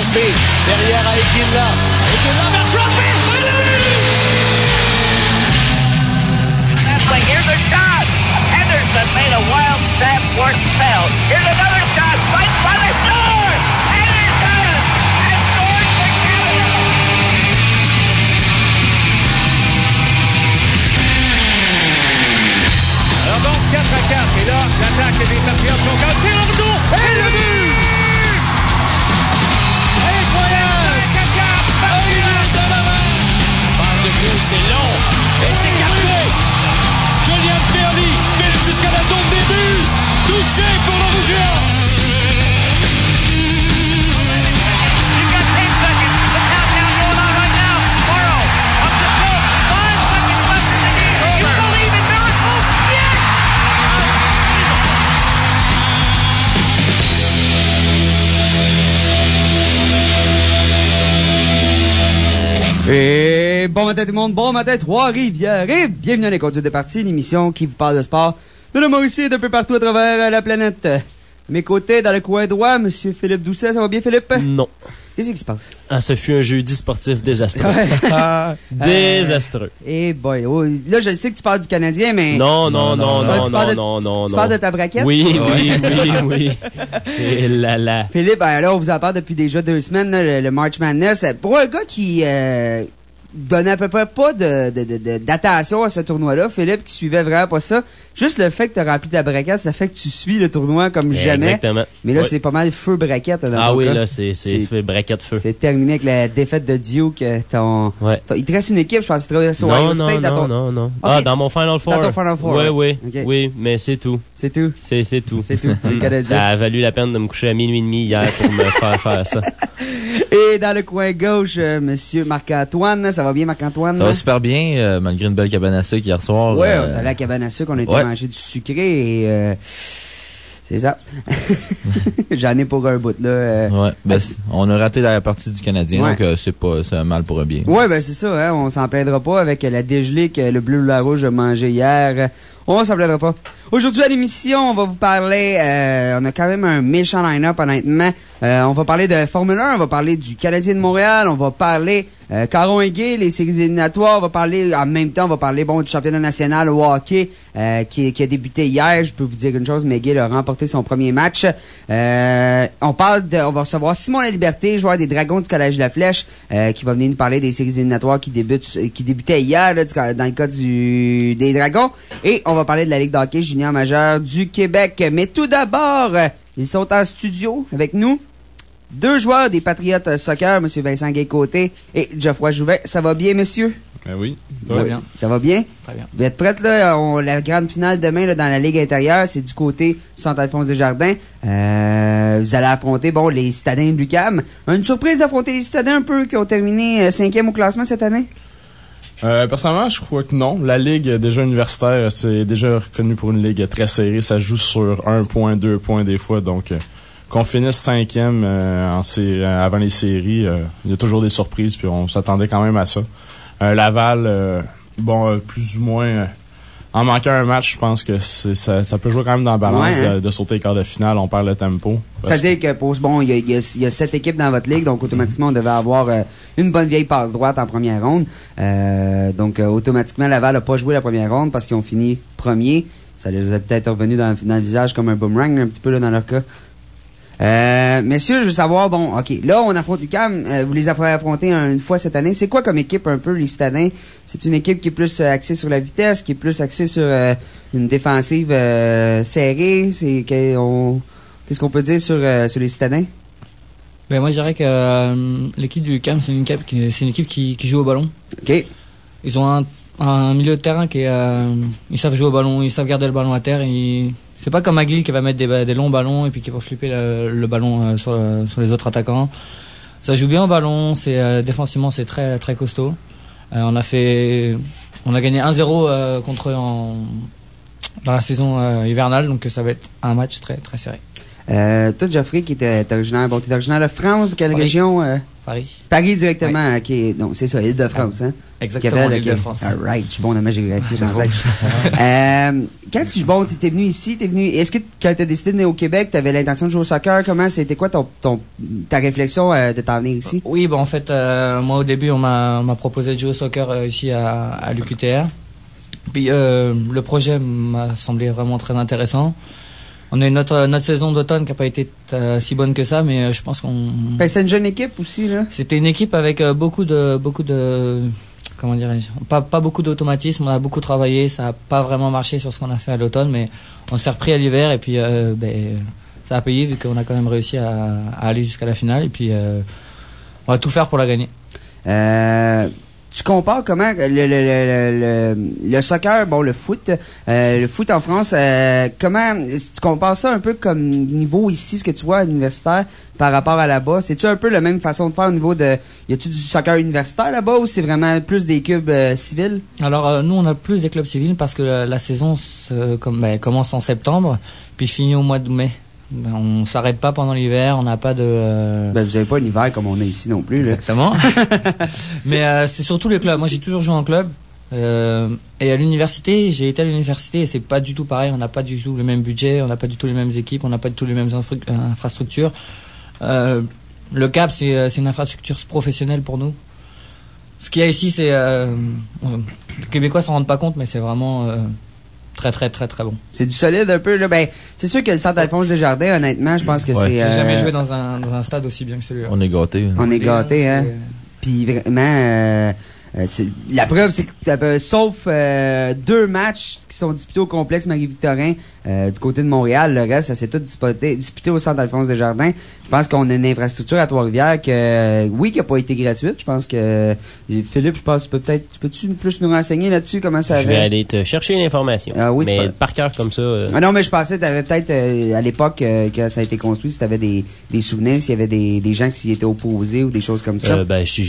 Crosby, derrière à Iginla. Iginla vers Crosby! Here's a shot! Henderson made a wild snap towards Bell. Here's another shot! Right by the score! Henderson has scored for Canada! Alors donc 4-4, et là, l'attaque des Patriots sont quand tir en retour! Et le but! Incroyable! Passe de plus, c'est long, et c'est capté! Julian Fairley file jusqu'à la zone début. Touché pour le Rouge géant. You've got 10 seconds. The countdown going on right now. Morrow up to stroke. 5 seconds left in the game. You believe in miracles? Yes! Et bon matin tout le monde, bon matin Trois-Rivières et bienvenue à les Conduites de partie, une émission qui vous parle de sport de la Mauricie d'un peu partout à travers la planète. À mes côtés, dans le coin droit, Monsieur Philippe Doucet, ça va bien Philippe? Non. Qu'est-ce qui se passe? Ah, ce fut un jeudi sportif désastreux. Désastreux. Et boy, oh, là je sais que tu parles du Canadien, mais... Non. Tu parles de ta braquette? Oui. Et là. Philippe, là, on vous en parle depuis déjà 2 semaines, là, le March Madness. Pour un gars qui donnait à peu près pas d'attention à ce tournoi-là, Philippe, qui suivait vraiment pas ça, juste le fait que tu as rempli ta braquette, ça fait que tu suis le tournoi comme jamais. Exactement. Mais là, oui. C'est pas mal feu braquette. Ah oui, là, c'est feu, braquette feu. C'est terminé avec la défaite de Duke. Il te reste une équipe, je pense que tu travailles sur Ohio State. Non. Okay. Ah, dans mon Final Four. Dans ton Final Four. Oui. Okay. Oui, mais c'est tout. C'est tout. C'est tout. C'est tout. C'est le Canadien. Ça a valu la peine de me coucher à minuit et demi hier pour me faire ça. Et dans le coin gauche, Monsieur Marc-Antoine. Ça va bien, Marc-Antoine? Ça va super bien, malgré une belle cabane à sucre hier soir. Ouais, on est allé à la cabane à sucre, on a été manger du sucré et c'est ça. J'en ai pour un bout, là. On a raté la partie du Canadien, donc c'est un mal pour un bien. Ouais, ben c'est ça, hein, on s'en plaindra pas avec la dégelée que le bleu ou la rouge a mangé hier. On s'en plaindra pas. Aujourd'hui à l'émission, on va vous parler, on a quand même un méchant line-up, honnêtement. On va parler de Formule 1, on va parler du Canadien de Montréal, on va parler Caron et Gay, les séries éliminatoires, on va parler, en même temps, on va parler, du championnat national au hockey, qui a débuté hier. Je peux vous dire une chose, McGill a remporté son premier match. On va recevoir Simon Laliberté, joueur des Dragons du Collège de la Flèche, qui va venir nous parler des séries éliminatoires qui débutaient hier, là, dans le cas des Dragons. Et on va parler de la Ligue de hockey junior majeur du Québec. Mais tout d'abord, ils sont en studio avec nous. 2 joueurs des Patriots Soccer, M. Vincent Gay-Côté et Geoffroy Jouvet. Ça va bien, messieurs? Oui. Très bien. Ça va bien? Très bien. Vous êtes prêts, là? La grande finale demain, là, dans la Ligue intérieure, c'est du côté du Centre-Alphonse Desjardins. Vous allez affronter, les citadins de l'UQAM. Une surprise d'affronter les citadins un peu qui ont terminé 5e au classement cette année? Personnellement, je crois que non. La Ligue déjà universitaire, c'est déjà reconnu pour une Ligue très serrée. Ça joue sur 1 point, 2 points des fois, donc... qu'on finisse 5e avant les séries, il y a toujours des surprises, puis on s'attendait quand même à ça. Laval, plus ou moins, en manquant un match, je pense que ça peut jouer quand même dans la balance de sauter les quarts de finale. On perd le tempo. C'est-à-dire que il y a 7 équipes dans votre ligue, donc automatiquement on devait avoir une bonne vieille passe droite en première ronde. Donc automatiquement Laval n'a pas joué la première ronde parce qu'ils ont fini premier. Ça les a peut-être revenu dans le visage comme un boomerang un petit peu là, dans leur cas. Messieurs, je veux savoir, là, on affronte l'UQAM, vous les avez affrontés une fois cette année. C'est quoi comme équipe, un peu, les citadins? C'est une équipe qui est plus axée sur la vitesse, qui est plus axée sur une défensive serrée. Qu'est-ce qu'on peut dire sur les citadins? Ben, moi, je dirais que l'équipe du UQAM, c'est une équipe qui joue au ballon. OK. Ils ont un milieu de terrain qui ils savent jouer au ballon, ils savent garder le ballon à terre. C'est pas comme McGill qui va mettre des longs ballons et puis qui va flipper le ballon sur les autres attaquants. Ça joue bien au ballon, défensivement c'est très très costaud. On a gagné 1-0 contre eux dans la saison hivernale, donc ça va être un match très très serré. Toi, Geoffrey, qui était originaire, t'es originaire de France, quelle région? Paris. Paris directement, oui. OK. Donc, c'est ça, Île-de-France, hein? Exactement, l'Île-de-France. All right, je suis bon dans ma géographie française. Quand t'es venu ici, est-ce que quand t'as décidé de venir au Québec, t'avais l'intention de jouer au soccer? Comment, c'était quoi ta réflexion de t'en venir ici? Oui, en fait, moi, au début, on m'a proposé de jouer au soccer ici à l'UQTR. Puis, le projet m'a semblé vraiment très intéressant. On a eu notre saison d'automne qui n'a pas été si bonne que ça, mais je pense qu'on... C'était une jeune équipe aussi, là? C'était une équipe avec beaucoup de comment dirais-je, pas beaucoup d'automatisme. On a beaucoup travaillé, ça n'a pas vraiment marché sur ce qu'on a fait à l'automne, mais on s'est repris à l'hiver et puis ça a payé vu qu'on a quand même réussi à aller jusqu'à la finale et puis on va tout faire pour la gagner. Tu compares comment le soccer, le foot en France, comment tu compares ça un peu comme niveau ici, ce que tu vois à l'universitaire par rapport à là-bas? C'est-tu un peu la même façon de faire au niveau de... Y a-tu du soccer universitaire là-bas ou c'est vraiment plus des clubs civils? Alors, nous, on a plus des clubs civils parce que la saison commence en septembre puis finit au mois de mai. On s'arrête pas pendant l'hiver, on n'a pas de... vous avez pas un hiver comme on a ici non plus, là. Exactement. Mais c'est surtout les clubs. Moi, j'ai toujours joué en club. Et à l'université, j'ai été à l'université et c'est pas du tout pareil. On n'a pas du tout le même budget, on n'a pas du tout les mêmes équipes, on n'a pas du tout les mêmes infrastructures. Le CAP, c'est une infrastructure professionnelle pour nous. Ce qu'il y a ici, c'est... les Québécois s'en rendent pas compte, mais c'est vraiment... très, très, très, très bon. C'est du solide un peu, là. C'est sûr que le centre Alphonse Desjardins, honnêtement, je pense que c'est... J'ai jamais joué dans un stade aussi bien que celui-là. On est gâtés. On est gâtés, hein. Puis vraiment, la preuve, c'est que sauf 2 matchs qui sont disputés au complexe Marie-Victorin du côté de Montréal, le reste, ça s'est tout disputé au centre Alphonse Desjardins. Je pense qu'on a une infrastructure à Trois-Rivières qui n'a pas été gratuite. Je pense que Philippe, peux-tu plus nous renseigner là-dessus comment ça va? Je vais aller te chercher l'information. Ah oui, mais par cœur comme ça. Ah non, mais je pensais que tu avais peut-être à l'époque que ça a été construit, si tu avais des souvenirs, s'il y avait des gens qui s'y étaient opposés ou des choses comme ça.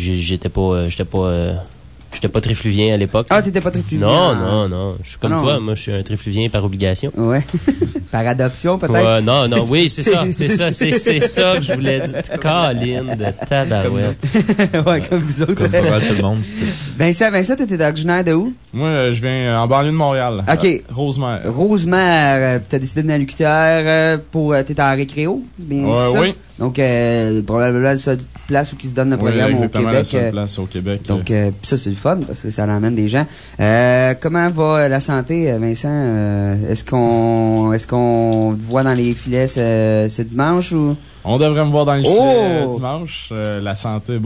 J'étais pas trifluvien à l'époque. Ah, t'étais pas trifluvien? Non. Je suis comme toi. Moi, je suis un trifluvien par obligation. Ouais. Par adoption, peut-être? Ouais, non, oui, c'est ça. C'est ça que je voulais dire. Caline de tabarouette. Ouais, comme vous autres. Comme pas mal tout le monde. Vincent, toi, t'es originaire de où? Moi, je viens en banlieue de Montréal. OK. Rosemère. Rosemère, t'as décidé de venir à l'UQTR t'es en récréo? Bien ça? Oui. Donc, probablement la seule place où ils se donnent le programme au Québec. Exactement, la seule place au Québec. Donc, ça, c'est le fun parce que ça amène des gens. Comment va la santé, Vincent? Est-ce qu'on te voit dans les filets ce dimanche ou? On devrait me voir dans les filets dimanche. La santé,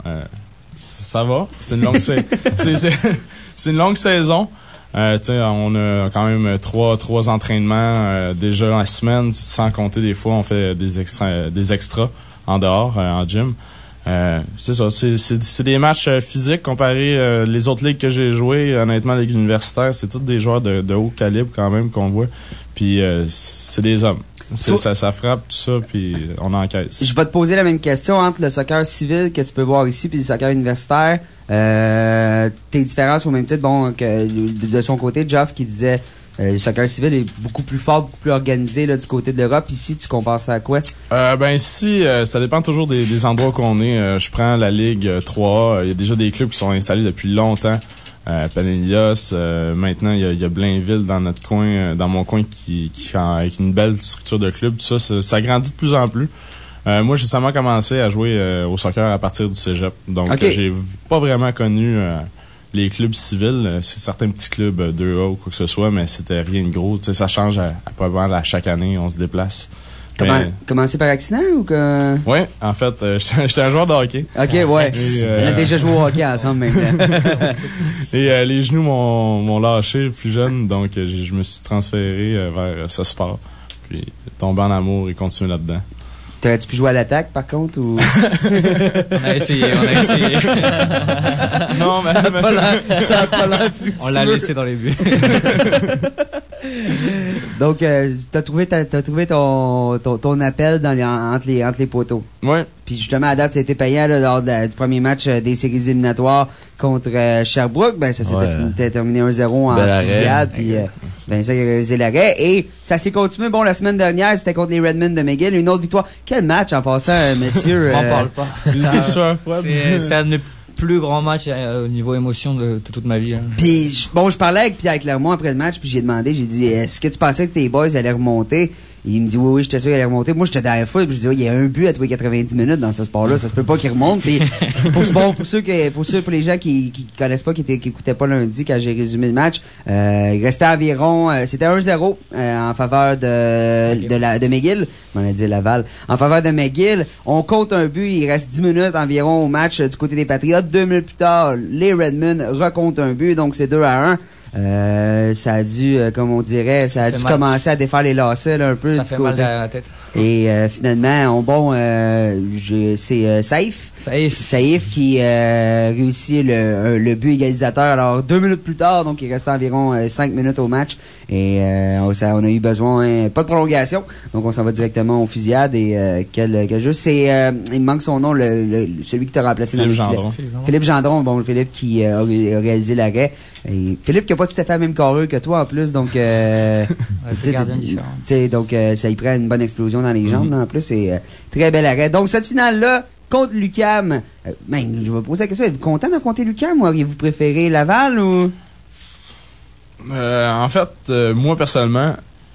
ça va. C'est une longue c'est une longue saison. On a quand même trois entraînements déjà en semaine, sans compter des fois on fait des extras en dehors, en gym. C'est ça, c'est des matchs physiques comparé les autres ligues que j'ai jouées. Honnêtement, la ligue universitaire, c'est tous des joueurs de haut calibre quand même qu'on voit. Puis c'est des hommes. Ça frappe tout ça, puis on encaisse. Je vais te poser la même question entre le soccer civil que tu peux voir ici puis le soccer universitaire. Tes différences au même titre, que de son côté, Geoff qui disait le soccer civil est beaucoup plus fort, beaucoup plus organisé là, du côté de l'Europe. Ici, tu compares ça à quoi? Ici, ça dépend toujours des endroits qu'on est. Je prends la Ligue 3A. Il y a déjà des clubs qui sont installés depuis longtemps. Panelios, maintenant il y a Blainville dans notre coin, dans mon coin qui avec une belle structure de club, tout ça, ça grandit de plus en plus. Moi j'ai seulement commencé à jouer au soccer à partir du cégep, donc j'ai pas vraiment connu les clubs civils. C'est certains petits clubs 2A ou quoi que ce soit, mais c'était rien de gros. Tu sais, ça change probablement à chaque année, on se déplace. Commencé par accident ou que... Oui, en fait, j'étais un joueur de hockey. OK, ouais. On a déjà joué au hockey ensemble maintenant. Et les genoux m'ont lâché plus jeune, donc je me suis transféré vers ce sport. Puis tombé en amour et continué là-dedans. T'aurais-tu pu jouer à l'attaque, par contre, ou... On a essayé. Non, mais... Ça a pas l'air fluctueux. On l'a laissé dans les buts. Donc, t'as trouvé ton appel entre les poteaux. Oui. Puis justement, à date, ça a été payant là, lors du premier match des séries éliminatoires contre Sherbrooke. Ça s'était terminé 1-0 en fusillade. Puis Vincent qui a réalisé l'arrêt. Et ça s'est continué. Bon, la semaine dernière, c'était contre les Redmen de McGill. Une autre victoire. Quel match en passant, messieurs. On parle pas. C'est un des plus grands matchs au niveau émotion de toute ma vie. Hein. Puis, je parlais avec Pierre Clermont après le match, puis j'ai demandé, j'ai dit, est-ce que tu pensais que tes boys allaient remonter? Il me dit, oui, j'étais sûr qu'ils allaient remonter. Moi, j'étais dans la foot, puis je dis, oui, il y a un but à tous les 90 minutes dans ce sport-là, ça se peut pas qu'ils remontent. Puis, pour les gens qui connaissent pas, qui écoutaient pas lundi quand j'ai résumé le match, il restait environ, c'était 1-0, en faveur de McGill. On a dit Laval. En faveur de McGill, on compte un but, il reste 10 minutes environ au match du côté des Patriotes. 2 minutes plus tard, les Redmen recomptent un but, donc c'est 2-1. Ça a dû, comme on dirait, commencer à défaire les lacets là, un peu. Ça fait mal à la tête. Et finalement, c'est Saïf qui réussit le but égalisateur. Alors 2 minutes plus tard, donc il restait environ 5 minutes au match. Et on a eu besoin, pas de prolongation. Donc on s'en va directement aux fusillades. Et quel jeu. C'est il me manque son nom, celui qui t'a remplacé. Philippe Gendron. Bon, Philippe qui a réalisé l'arrêt. Et Philippe qui a pas tout à fait la même carrure que toi en plus, donc donc ça y prend une bonne explosion dans les jambes là, en plus, c'est très bel arrêt. Donc cette finale là contre l'UQAM, je vais vous poser la question, êtes-vous content d'affronter l'UQAM ou auriez-vous préféré Laval ou en fait, moi personnellement,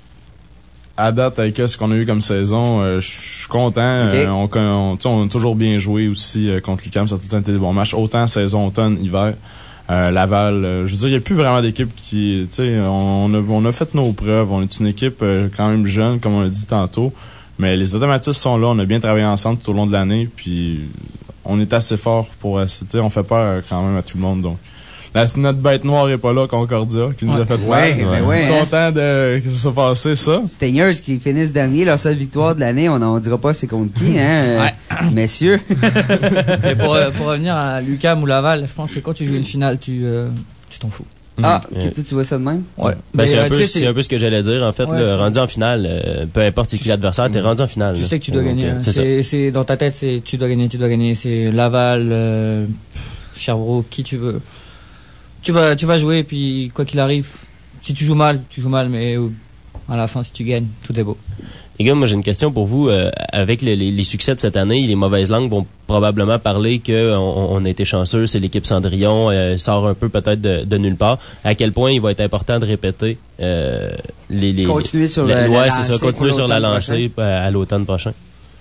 à date avec ce qu'on a eu comme saison, je suis content. Okay. On a toujours bien joué aussi contre l'UQAM, ça a tout le temps été des bons matchs, autant saison, automne, hiver. Laval, je veux dire, il n'y a plus vraiment d'équipe qui, tu sais, on a fait nos preuves. On est une équipe quand même jeune, comme on l'a dit tantôt, mais les automatismes sont là. On a bien travaillé ensemble tout au long de l'année, puis on est assez fort pour, tu sais, on fait peur quand même à tout le monde. Donc, notre bête noire est pas là, Concordia, qui nous a fait peur. Content que ça soit passé, ça. Stingers qui finissent dernier, leur seule victoire de l'année, on dira pas c'est contre qui, hein, messieurs. Et pour revenir à l'UQAM ou Laval, je pense que quand tu joues une finale, tu t'en fous. Toi, tu vois ça de même? Ouais. Ben, c'est un peu ce que j'allais dire, en fait, rendu en finale, peu importe c'est qui l'adversaire, t'es rendu en finale. Tu sais que tu dois gagner. C'est dans ta tête, tu dois gagner. C'est Laval, Sherbrooke, qui tu veux. Tu vas jouer, et puis quoi qu'il arrive, si tu joues mal, mais à la fin, si tu gagnes, tout est beau. Les gars, moi j'ai une question pour vous. Avec les succès de cette année, les mauvaises langues vont probablement parler qu'on a été chanceux, c'est l'équipe Cendrillon, sort un peu peut-être de nulle part. À quel point il va être important de répéter continuer sur continuer sur la lancée à l'automne prochain.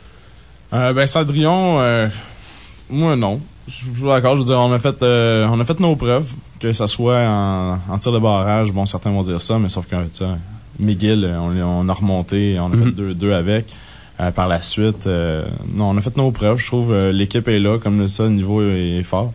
Cendrillon, moi non. Je suis d'accord, je veux dire, on a fait nos preuves, que ça soit en tir de barrage, bon, certains vont dire ça, mais sauf que, tu sais, McGill, on a remonté, on a fait 2 avec, par la suite, non, on a fait nos preuves, je trouve, l'équipe est là, comme ça, le niveau est fort,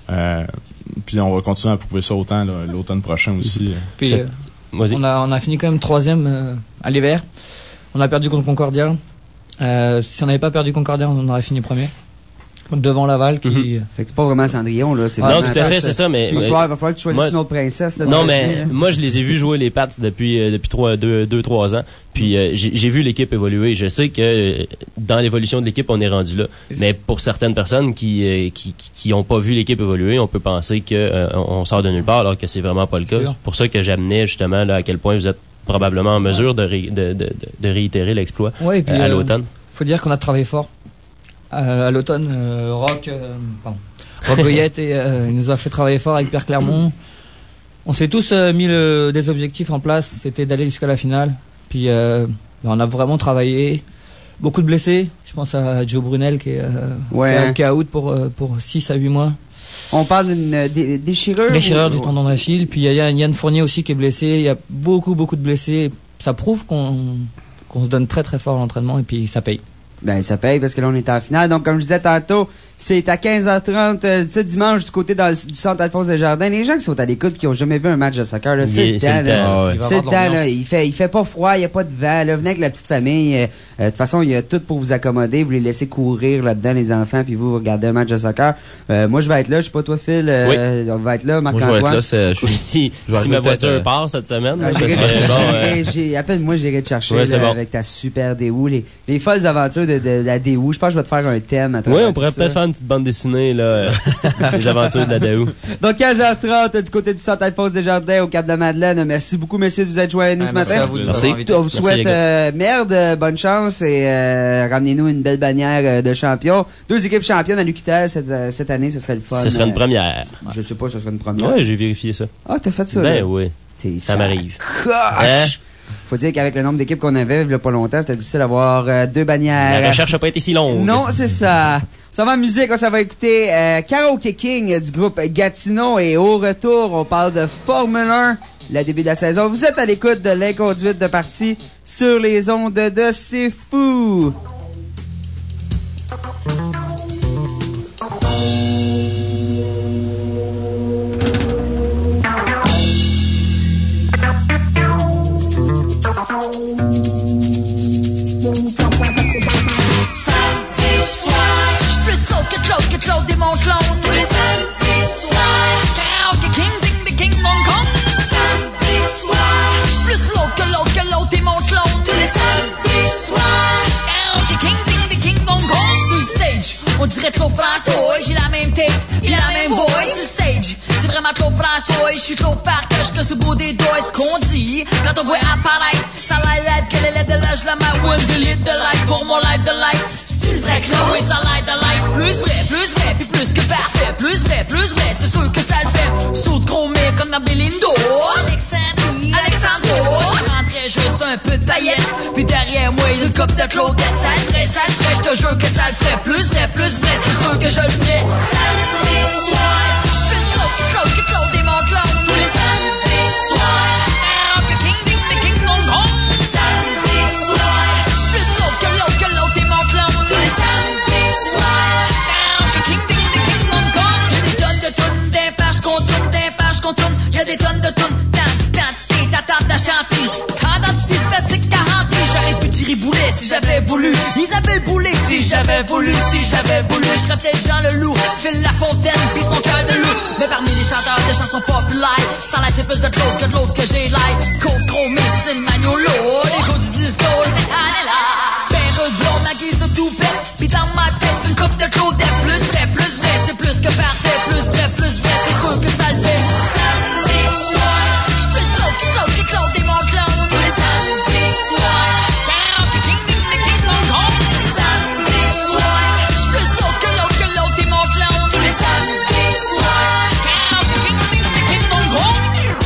puis on va continuer à prouver ça autant, l'automne prochain aussi. Puis, on a fini quand même 3e, à l'hiver, on a perdu contre Concordia, si on n'avait pas perdu Concordia, on aurait fini 1er. Devant Laval qui... Fait que c'est pas vraiment Cendrillon, là. Non, tout à fait, c'est ça, mais... Il va falloir que tu choisisses une autre princesse, là. Non, mais moi, je les ai vus jouer les Pats depuis 2-3 ans. Puis, j'ai vu l'équipe évoluer. Je sais que dans l'évolution de l'équipe, on est rendu là. Mais pour certaines personnes qui ont pas vu l'équipe évoluer, on peut penser on sort de nulle part, alors que c'est vraiment pas le cas. C'est pour ça que j'amenais justement là à quel point vous êtes probablement en mesure de réitérer l'exploit à l'automne. Faut dire qu'on a travaillé fort. À l'automne, Rock Goyette il nous a fait travailler fort avec Pierre Clermont. On s'est tous mis des objectifs en place, c'était d'aller jusqu'à la finale. Puis on a vraiment travaillé. Beaucoup de blessés. Je pense à Joe Brunel qui est out pour 6 à 8 mois. On parle d'une déchirure? Déchirure du tendon d'Achille. Puis il y a Yann Fournier aussi qui est blessé. Il y a beaucoup de blessés. Ça prouve qu'on se donne très très fort à l'entraînement et puis ça paye. Ben, ça paye parce que là, on est en finale. Donc, comme je disais tantôt, c'est à 15h30 ce dimanche du côté du centre Alphonse Desjardins. Les gens qui sont à l'écoute qui ont jamais vu un match de soccer, là, c'est le temps. C'est le temps, là. Il fait pas froid, il y a pas de vent, là. Venez avec la petite famille. De toute façon, il y a tout pour vous accommoder. Vous les laissez courir là-dedans, les enfants, puis vous regardez un match de soccer. Moi, je vais être là. Je sais pas toi, Phil. On va être là, Marc-Antoine. Moi, je vais être là. Si ma voiture part cette semaine, appelle-moi, j'irai te chercher avec ta super déhoue. Les folles aventures de la DU. Je pense que je vais te faire un thème à travers Oui, on pourrait tout peut-être ça. faire une petite bande dessinée, là, les aventures de la DAO. Donc, 15h30, du côté du Centre Alphonse Desjardins, au Cap-de-Madeleine. Merci beaucoup, messieurs, de vous être joints à nous ce Merci matin. à vous de nous Merci. avoir invités. On vous Merci, souhaite les gars. merde, bonne chance et ramenez-nous une belle bannière de champions. 2 équipes championnes à l'UQTR cette année, ce serait le fun. Ce serait une première. Je sais pas, ce serait une première. Ouais, j'ai vérifié ça. Ah, t'as fait ça? Ben là? oui. T'es Ça m'arrive. Coche! Hein? Faut dire qu'avec le nombre d'équipes qu'on avait, il y a pas longtemps, c'était difficile d'avoir 2 bannières. La recherche n'a pas été si longue. Non, c'est ça. Ça va en musique, ça va écouter Karaoke King du groupe Gatineau et au retour, on parle de Formule 1, le début de la saison. Vous êtes à l'écoute de l'inconduite de partie sur les ondes de C'est Fou. Samedi soir, j'suis plus que Claude et mon clone. Tous les samedis soirs, Karaoke King, ding the King, Hong Kong. Samedi soir, j'suis plus que l'autre et mon clone. Tous les samedis soirs, Karaoke King, ding the King, Hong Kong. Sur le stage, on dirait Claude François, j'ai la même tête, et la même voix. Sur le stage, c'est vraiment Claude François, j'suis Claude Partage, que ce beau des doigts, ce qu'on dit. Quand on voit apparaître, ça l'aide, qu'elle est l'aide de l'âge, la main, one de litre de light pour mon live de light. C'est le vrai Claude, oui, ça light de light. Plus vrai, puis plus que parfait. Plus vrai, c'est sûr que ça le fait. Saut de chromé comme dans Belindo. Alexandro, ça rentrait juste un peu de paillettes. Puis derrière moi, il y a une coupe de Claudette. Ça le ferait, je te jure que ça le ferait. Plus vrai, c'est sûr que je le ferais. Samedi soir, j'suis plus que Claude et mon clone. Tous les samedis soirs, Karaoke King, ding the King, Hong Kong. Samedi soir, j'suis plus que l'autre et mon clone. Tous les samedis soirs, Karaoke King, ding the King, Hong Kong. Y'a des tonnes de tunes, d'un page qu'on tourne, Y'a des tonnes de tunes, d'identité, t'attends à chanter. Tant d'identité statique qu'à hanter. J'aurais pu tirer boulet si j'avais voulu. Isabelle Boulay si j'avais voulu. J'serais peut-être Jean Leloup, Phil Lafontaine, pis son cœur de loup. Mais parmi les chanteurs de chansons populaires, ça laisse plus de Claude que de l'autre que j'ai like. Côte chromée, style Magnolo, les gars du disco, c'est Anela. Perruque blonde, ma guise de toupette, pis dans ma tête, une coupe de Claudette. Plus vrai, c'est plus que parfait. Plus vrai, c'est sûr que ça le fait. Samedi soir, j'suis plus que Claude et mon clone. Tous les samedis soirs, Karaoke King, ding the King, Hong Kong. Samedi soir, j'suis plus que l'autre et mon clone. Tous les samedis soirs, Karaoke King, ding the King, Hong Kong.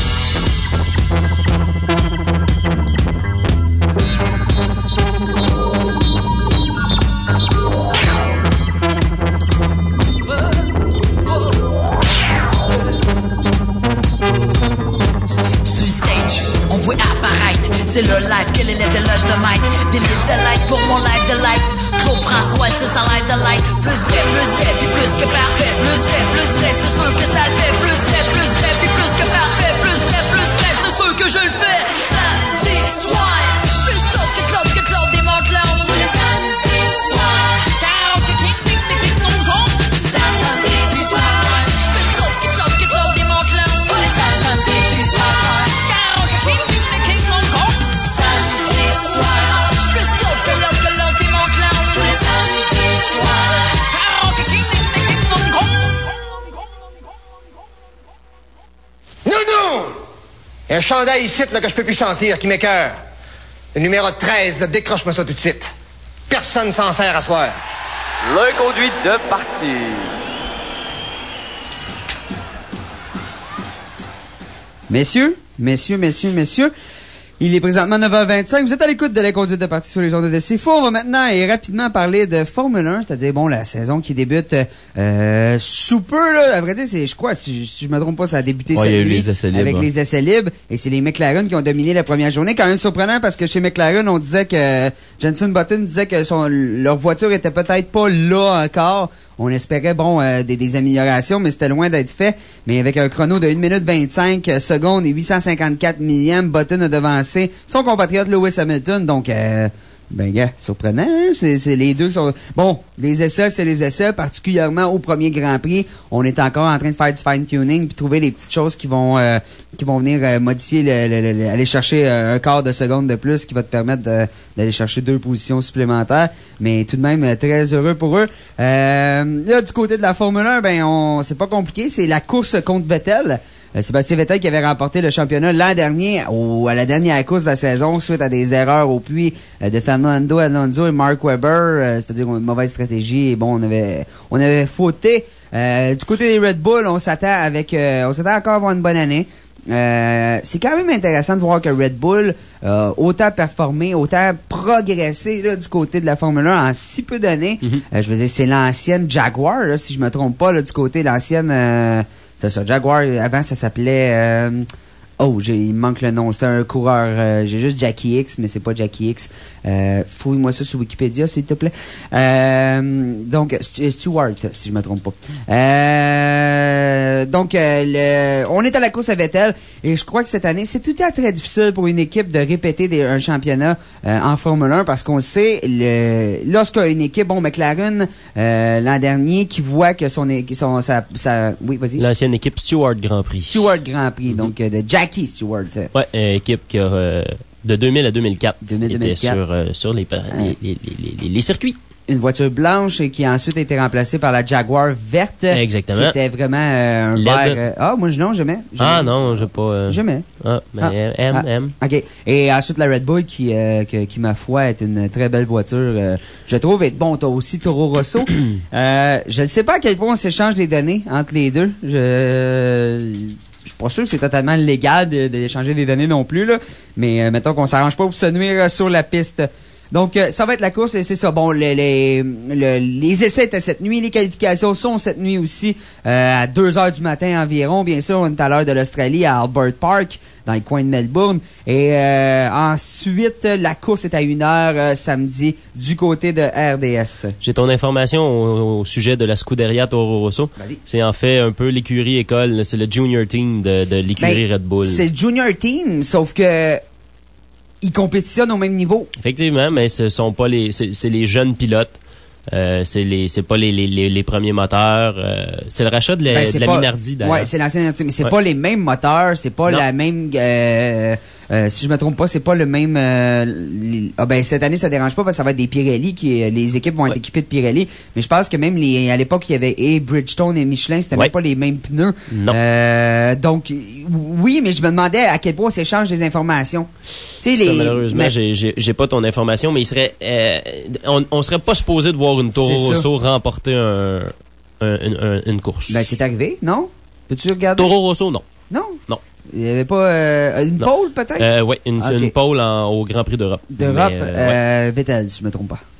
Sur le stage, on voit apparaître. C'est le live, quelle est l'aide de l'âge de Mike. Des litres de light pour mon live de light. Claude François, c'est sa light de light. Plus vrai, puis plus que parfait. Plus vrai, c'est sûr que ça le fait. Plus vrai, puis plus que parfait. Plus vrai, c'est sûr que je le fais. Samedi soir, j'suis plus que Claude et mon clown. Tous les samedis soirs, Karaoke King, ding the King, Hong Kong. Samedi soir, j'suis plus que Claude et mon clown. Tous les samedis soirs, Karaoke King, ding the King, Hong Kong. Samedi soir, j'suis plus que l'autre et mon clown. Tous les samedis soirs, Karaoke King, ding the King, Hong Kong. Nounou! Il y a un chandail ici là, que je peux plus sentir, qui m'écoeure. Le numéro 13, là, décroche-moi ça tout de suite. Personne s'en sert à soir. L'inconduite de partie. Messieurs, il est présentement 9h25. Vous êtes à l'écoute de l'inconduite de partie sur les ondes de C'est Fou. On va maintenant et rapidement parler de Formule 1, c'est-à-dire, bon, la saison qui débute sous peu, là. À vrai dire, je crois, si je me trompe pas, ça a débuté cette nuit les essais libres, avec les essais libres. Et c'est les McLaren qui ont dominé la première journée. Quand même surprenant parce que chez McLaren, on disait que Jenson Button disait que leur voiture était peut-être pas là encore. On espérait, bon, des améliorations, mais c'était loin d'être fait. Mais avec un chrono de 1 minute 25 secondes et 854 millièmes, Button a devancé son compatriote Lewis Hamilton. Donc, Ben, gars, surprenant, hein? C'est les deux qui sont... Bon, les essais, c'est les essais, particulièrement au premier Grand Prix. On est encore en train de faire du fine-tuning puis trouver les petites choses qui vont venir modifier aller chercher un quart de seconde de plus qui va te permettre d'aller chercher 2 positions supplémentaires. Mais tout de même, très heureux pour eux. Là, du côté de la Formule 1, ben, c'est pas compliqué. C'est la course contre Vettel. Sébastien Vettel qui avait remporté le championnat l'an dernier à la dernière course de la saison suite à des erreurs au puits de Fernando Alonso et Mark Webber, c'est-à-dire une mauvaise stratégie et bon on avait fauté. Du côté des Red Bull, on s'attend encore à avoir une bonne année. C'est quand même intéressant de voir que Red Bull autant performé, autant progressé là, du côté de la Formule 1 en si peu d'années. Je veux dire, c'est l'ancienne Jaguar, là, si je me trompe pas, là, du côté de l'ancienne c'est ça, Jaguar, avant ça s'appelait il me manque le nom, c'était un coureur, j'ai juste Jackie X, mais c'est pas Jackie X. Fouille-moi ça sur Wikipédia, s'il te plaît. Donc, Stewart, si je me trompe pas. On est à la course à Vettel, et je crois que cette année, c'est tout à fait très difficile pour une équipe de répéter un championnat en Formule 1, parce qu'on sait, lorsqu'une équipe, McLaren, l'an dernier, qui voit que oui, vas-y. L'ancienne équipe Stewart Grand Prix. Donc de Jackie Stewart. Ouais, équipe qui a de 2000 à 2004. Était sur les circuits. Une voiture blanche et qui a ensuite été remplacée par la Jaguar verte. Exactement. Qui était vraiment un vert. Moi, non, jamais. Ah, non, j'ai pas. Jamais. M. OK. Et ensuite, la Red Bull qui ma foi, est une très belle voiture. Je trouve. Et bon, t'as aussi Toro Rosso. Je ne sais pas à quel point on s'échange des données entre les deux. Je suis pas sûr que c'est totalement légal d'échanger des données non plus, là. Mais mettons qu'on s'arrange pas pour se nuire sur la piste. Donc, ça va être la course et c'est ça. Bon, les essais étaient cette nuit, les qualifications sont cette nuit aussi, à 2h du matin environ. Bien sûr, on est à l'heure de l'Australie, à Albert Park, dans le coin de Melbourne. Et ensuite, la course est à 1h samedi du côté de RDS. J'ai ton information au sujet de la Scuderia Toro Rosso. Vas-y. C'est en fait un peu l'écurie école, c'est le junior team de l'écurie Red Bull. C'est le junior team, sauf que ils compétitionnent au même niveau. Effectivement, mais ce sont pas c'est les jeunes pilotes. C'est pas les premiers moteurs. C'est le rachat de la Minardi, d'ailleurs. Ouais, c'est l'ancienne, mais c'est pas les mêmes moteurs, c'est pas la même, si je me trompe pas, c'est pas le même, cette année, ça dérange pas parce que ça va être des Pirelli les équipes vont être équipées de Pirelli. Mais je pense que même à l'époque, il y avait Bridgestone et Michelin, c'était même pas les mêmes pneus. Non. Donc, oui, mais je me demandais à quel point on s'échange des informations. Malheureusement, j'ai pas ton information, mais il serait, on serait pas supposé de voir une Toro Rosso remporter une course. Ben, c'est arrivé, non? Peux-tu regarder? Toro Rosso, non. Non? Non. Il n'y avait pas une pole, peut-être? Oui, une pole au Grand Prix d'Europe. Vettel, si je me trompe pas.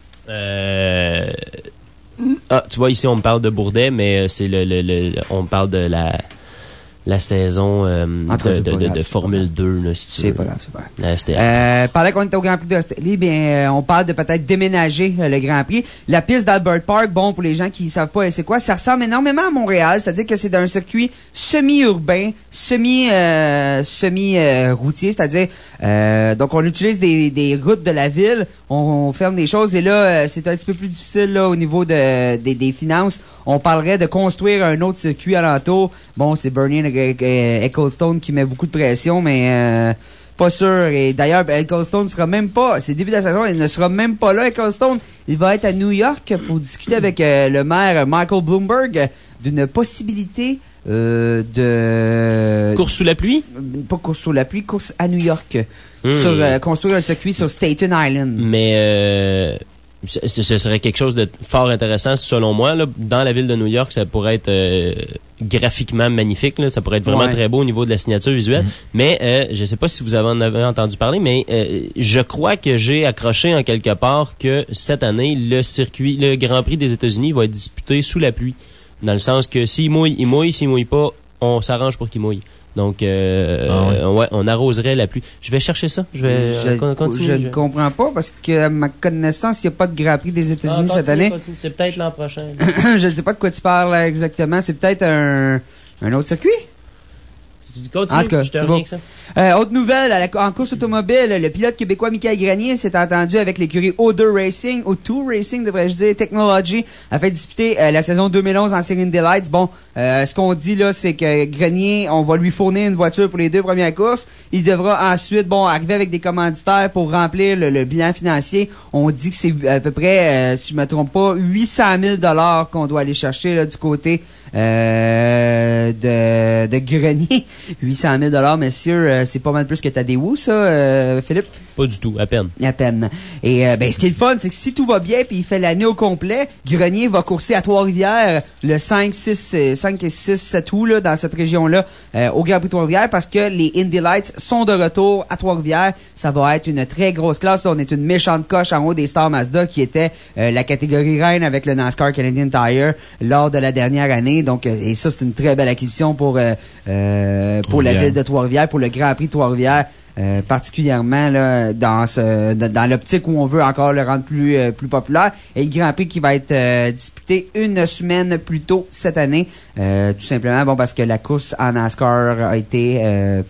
Tu vois, ici, on me parle de Bourdet, mais c'est on parle de la saison de Formule 2, là, si tu veux. C'est pas grave. Pendant qu'on était au Grand Prix d'Australie, on parle de peut-être déménager le Grand Prix. La piste d'Albert Park, bon, pour les gens qui savent pas c'est quoi, ça ressemble énormément à Montréal, c'est-à-dire que c'est un circuit semi-urbain, semi-routier, c'est-à-dire donc on utilise des routes de la ville, on ferme des choses et là, c'est un petit peu plus difficile là au niveau des finances. On parlerait de construire un autre circuit alentour. Bon, c'est Bernie Ecclestone qui met beaucoup de pression, mais pas sûr. Et d'ailleurs, Ecclestone sera même pas, c'est le début de la saison, il ne sera même pas là, Ecclestone. Il va être à New York pour discuter avec le maire Michael Bloomberg d'une possibilité de... Course sous la pluie? Pas course sous la pluie, course à New York. Sur construire un circuit sur Staten Island. Mais... ce serait quelque chose de fort intéressant, selon moi. Là, dans la ville de New York, ça pourrait être graphiquement magnifique. Là, ça pourrait être vraiment très beau au niveau de la signature visuelle. Mais je sais pas si vous en avez entendu parler, mais je crois que j'ai accroché en quelque part que cette année, le Grand Prix des États-Unis va être disputé sous la pluie. Dans le sens que s'il mouille, il mouille. S'il mouille pas, on s'arrange pour qu'il mouille. Donc, on arroserait la pluie. Je vais chercher ça. Je ne comprends pas parce que, à ma connaissance, il n'y a pas de Grand Prix des États-Unis cette année. C'est peut-être l'an prochain. Je ne sais pas de quoi tu parles exactement. C'est peut-être un autre circuit? Continue, En tout cas, je te c'est reviens bon. avec ça. Autre nouvelle, en course automobile, le pilote québécois Michael Grenier s'est entendu avec l'écurie O2 Racing, devrais-je dire, Technology, afin de disputer la saison 2011 en série Indy Lights. Bon, ce qu'on dit là, c'est que Grenier, on va lui fournir une voiture pour les 2 premières courses. Il devra ensuite, arriver avec des commanditaires pour remplir le bilan financier. On dit que c'est à peu près, si je me trompe pas, 800 000 $ qu'on doit aller chercher là, du côté de Grenier. 800 000 $, messieurs, c'est pas mal plus que Tadeu, ça, Philippe? Pas du tout, à peine. À peine. Et ce qui est le fun, c'est que si tout va bien puis il fait l'année au complet, Grenier va courser à Trois-Rivières le 5 et 6 7 août là, dans cette région-là au Grand Prix Trois-Rivières parce que les Indy Lights sont de retour à Trois-Rivières. Ça va être une très grosse classe. Là, on est une méchante coche en haut des Star Mazda qui était la catégorie reine avec le NASCAR Canadian Tire lors de la dernière année. Donc, et ça, c'est une très belle acquisition pour la ville de Trois-Rivières, pour le Grand Prix de Trois-Rivières. Particulièrement là, dans l'optique où on veut encore le rendre plus populaire. Et le Grand Prix qui va être disputé une semaine plus tôt cette année. Tout simplement parce que la course en NASCAR a été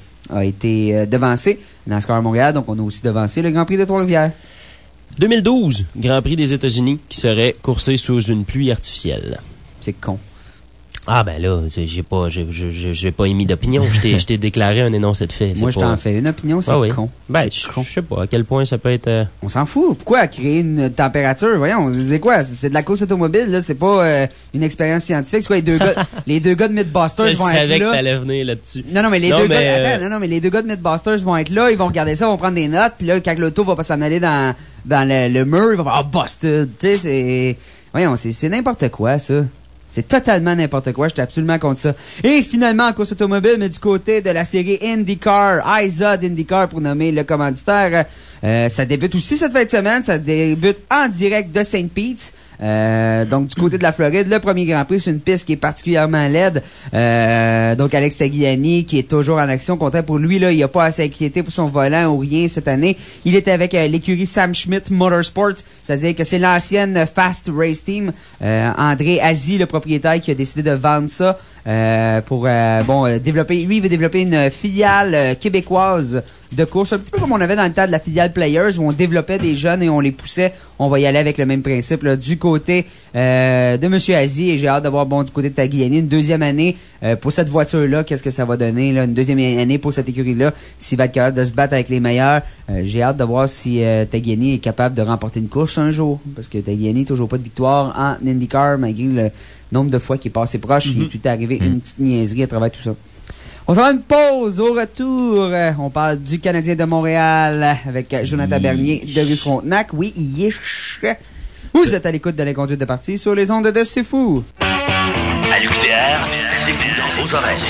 devancée. NASCAR Montréal, donc on a aussi devancé le Grand Prix de Trois-Rivières. 2012, Grand Prix des États-Unis qui serait coursé sous une pluie artificielle. C'est con. Ah ben là, j'ai pas émis d'opinion. Je t'ai déclaré un énoncé de fait. Moi, je t'en fais une opinion, c'est con. Ben, je sais pas à quel point ça peut être... On s'en fout. Pourquoi créer une température? Voyons, c'est quoi? C'est de la course automobile, là. C'est pas une expérience scientifique. C'est quoi, les deux gars de Mythbusters vont être là. Je savais que t'allais venir là-dessus. Non, mais les deux gars de Mythbusters vont être là. Ils vont regarder ça, vont prendre des notes. Puis là, quand l'auto va pas s'en aller dans le mur, ils vont faire « Ah, busted! » Tu sais, c'est... Voyons, c'est n'importe quoi, ça. C'est totalement n'importe quoi. J'étais absolument contre ça. Et finalement, en course automobile, mais du côté de la série IndyCar, IZOD IndyCar pour nommer le commanditaire, ça débute aussi cette fin de semaine. Ça débute en direct de St. Pete's. Donc, du côté de la Floride, le premier Grand Prix, c'est une piste qui est particulièrement laide. Donc, Alex Tagliani, qui est toujours en action, content pour lui, là, il a pas à s'inquiéter pour son volant ou rien cette année. Il était avec l'écurie Sam Schmidt Motorsports, c'est-à-dire que c'est l'ancienne Fast Race Team. André Azy, le propriétaire, qui a décidé de vendre ça pour développer. Lui, il veut développer une filiale québécoise de course, un petit peu comme on avait dans le temps de la filiale Players, où on développait des jeunes et on les poussait. On va y aller avec le même principe là, du côté de Monsieur Azy, et j'ai hâte de voir du côté de Tagliani une deuxième année pour cette voiture-là. Qu'est-ce que ça va donner là, une deuxième année pour cette écurie-là, s'il va être capable de se battre avec les meilleurs. J'ai hâte de voir si Tagliani est capable de remporter une course un jour, parce que Tagliani toujours pas de victoire en IndyCar malgré le nombre de fois qu'il est passé proche. Il est tout arrivé une petite niaiserie à travers tout ça. On s'en va une pause. Au retour, on parle du Canadien de Montréal avec Jonathan Bernier de rue Frontenac. Oui, yish. Vous êtes à l'écoute de l'inconduite de partie sur les ondes de C'est Fou. À l'UQTR, c'est vous dans vos oreilles.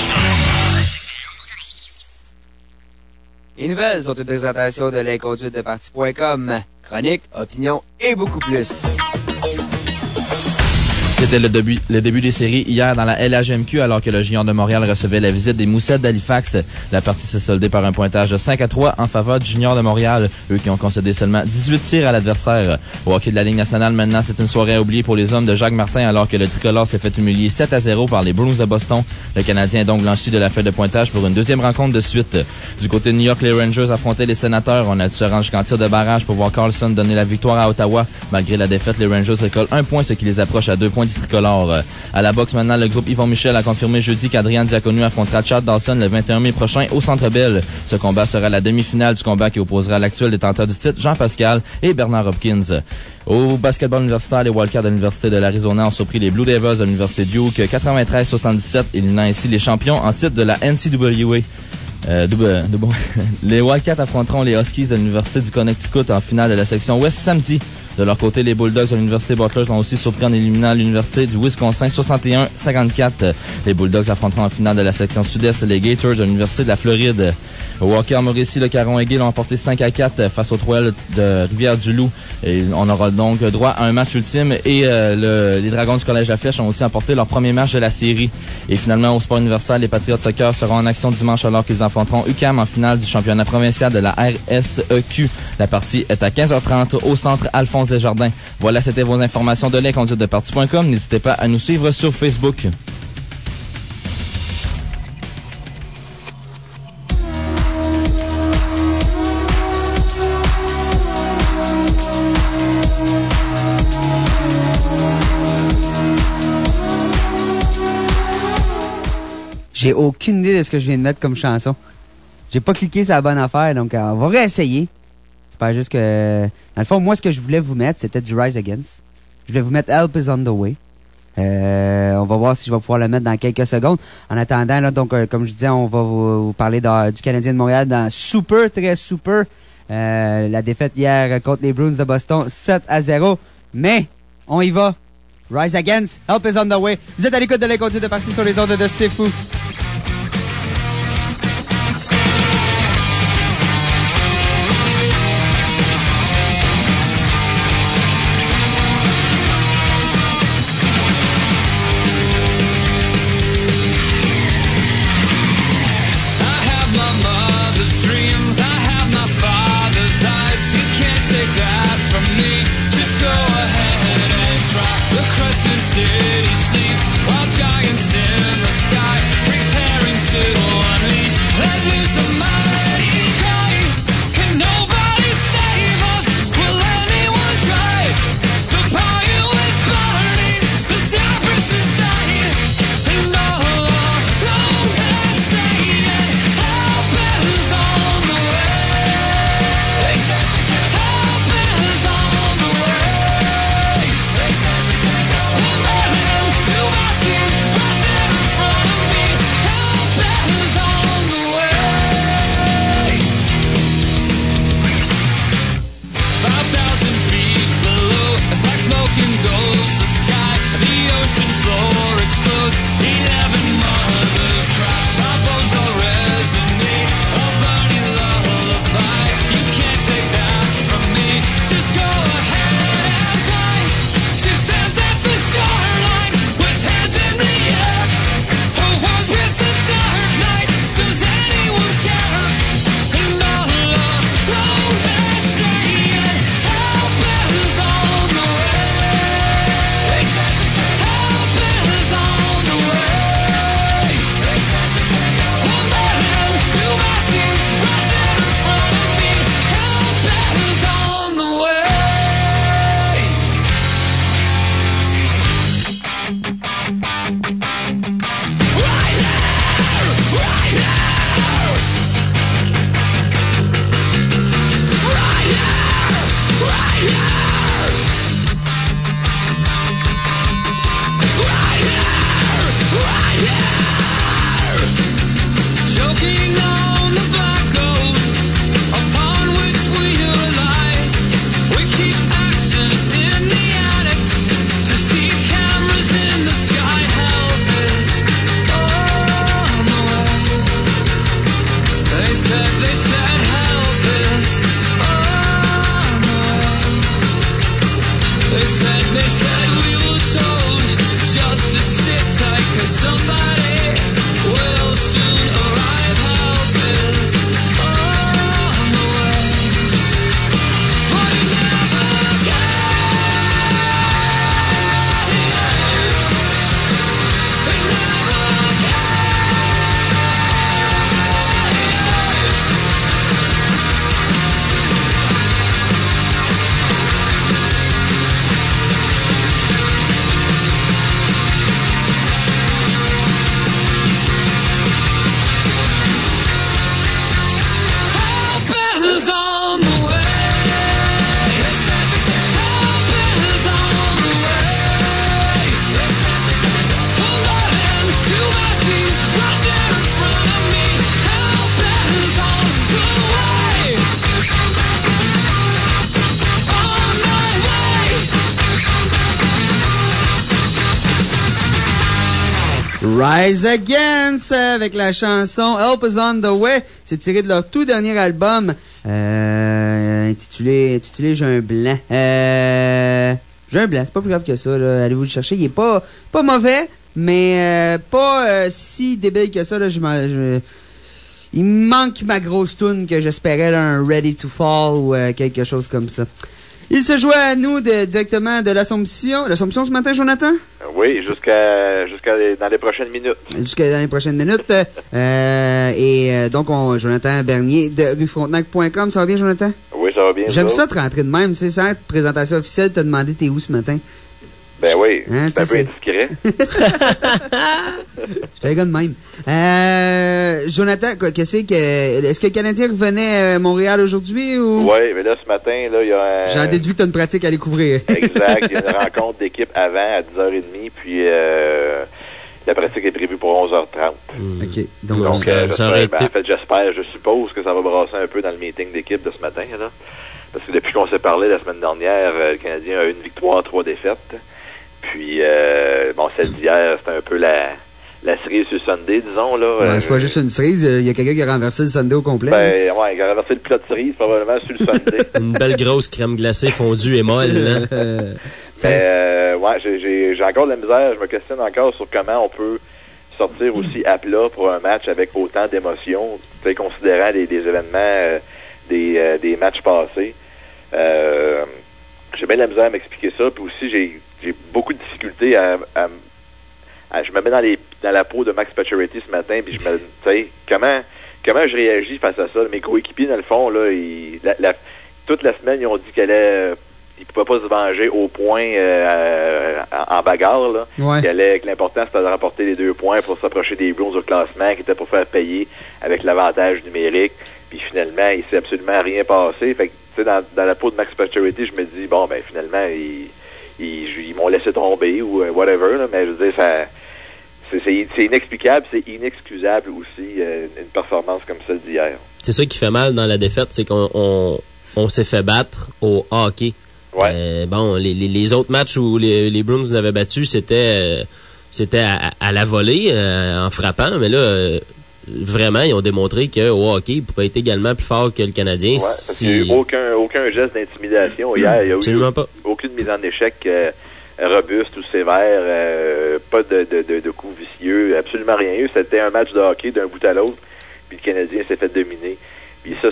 Les nouvelles sont une présentation de l'inconduite de partie.com. Chronique, opinion et beaucoup plus. C'était le début des séries hier dans la LHMQ alors que le Junior de Montréal recevait la visite des Moussettes d'Halifax. La partie s'est soldée par un pointage de 5-3 en faveur du Junior de Montréal, eux qui ont concédé seulement 18 tirs à l'adversaire. Au hockey de la Ligue nationale, maintenant, c'est une soirée à oublier pour les hommes de Jacques Martin alors que le tricolore s'est fait humilier 7-0 par les Bruins de Boston. Le Canadien est donc blanchi de la feuille de pointage pour une deuxième rencontre de suite. Du côté de New York, les Rangers affrontaient les Sénateurs. On a dû se rendre jusqu'en tir de barrage pour voir Carlson donner la victoire à Ottawa. Malgré la défaite, les Rangers récoltent 1 point, ce qui les approche à 2 points du tricolore. À la boxe maintenant, le groupe Yvon Michel a confirmé jeudi qu'Adrian Diaconu affrontera Chad Dawson le 21 mai prochain au Centre Bell. Ce combat sera la demi-finale du combat qui opposera l'actuel détenteur du titre, Jean Pascal, et Bernard Hopkins. Au basketball universitaire, les Wildcats de l'Université de l'Arizona ont surpris les Blue Devils de l'Université Duke 93-77, éliminant ainsi les champions en titre de la NCAA. Les Wildcats affronteront les Huskies de l'Université du Connecticut en finale de la section Ouest samedi. De leur côté, les Bulldogs de l'Université Butler l'ont aussi surpris en éliminant l'Université du Wisconsin 61-54. Les Bulldogs affronteront en finale de la section Sud-Est les Gators de l'Université de la Floride. Au hockey en Mauricie, le Caron Aiguille l'ont emporté 5-4 face aux Troyes de Rivière-du-Loup. Et on aura donc droit à un match ultime et les Dragons du Collège La Flèche ont aussi emporté leur premier match de la série. Et finalement, au sport universitaire, les Patriots Soccer seront en action dimanche alors qu'ils affronteront UQAM en finale du championnat provincial de la RSEQ. La partie est à 15h30 au centre Alphonse Desjardins. Voilà, c'était vos informations de l'inconduite de partie.com. N'hésitez pas à nous suivre sur Facebook. J'ai aucune idée de ce que je viens de mettre comme chanson. J'ai pas cliqué sur la bonne affaire, donc on va réessayer. C'est pas juste que... Dans le fond, moi, ce que je voulais vous mettre, c'était du Rise Against. Je voulais vous mettre Help is on the way. On va voir si je vais pouvoir le mettre dans quelques secondes. En attendant, là, donc, comme je disais, on va vous parler du Canadien de Montréal dans super, très super. La défaite hier contre les Bruins de Boston, 7-0. Mais, on y va. Rise Against, Help is on the way. Vous êtes à l'écoute de l'inconnu de partie sur les ondes de C'est Fou. City sleeps while giants in the sky preparing Rise Against avec la chanson Help is on the way. C'est tiré de leur tout dernier album intitulé J'ai un blanc. J'ai un blanc, c'est pas plus grave que ça. Là. Allez-vous le chercher. Il est pas mauvais, mais pas si débile que ça. Là. Il me manque ma grosse toune que j'espérais, là, un Ready to Fall ou quelque chose comme ça. Il se joint à nous directement de l'Assomption. L'Assomption ce matin, Jonathan? Oui, jusqu'à dans les prochaines minutes. Jusqu'à dans les prochaines minutes. Donc, Jonathan Bernier de ruefrontenac.com. Ça va bien, Jonathan? Oui, ça va bien. J'aime ça te rentrer de même. Tu sais, sans présentation officielle, t'as demandé t'es où ce matin? Ben oui, Hein, c'est un tu peu sais, indiscret. J'étais un gars de même. Jonathan, est-ce que le Canadien revenait à Montréal aujourd'hui ou? Oui, mais là, ce matin, là, il y a un... J'en déduis que tu as une pratique à découvrir. Exact. Il y a une rencontre d'équipe avant, à 10h30, puis la pratique est prévue pour 11h30. OK. Donc, ça aurait été... en fait, je suppose que ça va brasser un peu dans le meeting d'équipe de ce matin, là. Parce que depuis qu'on s'est parlé la semaine dernière, le Canadien a une victoire, 3 défaites. Puis, celle d'hier, c'était un peu la cerise sur Sunday, disons, là. Ouais, c'est pas juste une cerise, il y a quelqu'un qui a renversé le Sunday au complet. Ben, ouais, il a renversé le plat de cerise, probablement, sur le Sunday. Une belle grosse crème glacée fondue et molle, là. Mais, j'ai encore de la misère. Je me questionne encore sur comment on peut sortir aussi à plat pour un match avec autant d'émotions, considérant les événements des matchs passés. J'ai bien de la misère à m'expliquer ça. Puis aussi, j'ai beaucoup de difficultés je me mets dans la peau de Max Pacioretty ce matin, puis je me dis, comment je réagis face à ça. Mes coéquipiers, dans le fond, là, toute la semaine, ils ont dit ils pouvaient pas se venger au point en bagarre, là. Ouais. Que l'important, c'était de remporter les 2 points pour s'approcher des Bruins au classement, qui était pour faire payer avec l'avantage numérique. Puis finalement, il s'est absolument rien passé. Fait que, tu sais, dans la peau de Max Pacioretty, je me dis, bon, ben finalement, ils m'ont laissé tomber ou whatever, là, mais je veux dire, c'est inexplicable, c'est inexcusable aussi, une performance comme celle d'hier. C'est ça qui fait mal dans la défaite, c'est qu'on s'est fait battre au hockey. Ouais. Les autres matchs où les Bruins nous avaient battus, c'était à la volée, en frappant, mais là, vraiment, ils ont démontré qu'au hockey, ils pouvaient être également plus forts que le Canadien. Ouais, parce qu'il n'y a eu aucun geste d'intimidation hier. Il n'y a eu aucune mise en échec robuste ou sévère, pas de coups vicieux, absolument rien eu. C'était un match de hockey d'un bout à l'autre, puis le Canadien s'est fait dominer. Puis ça,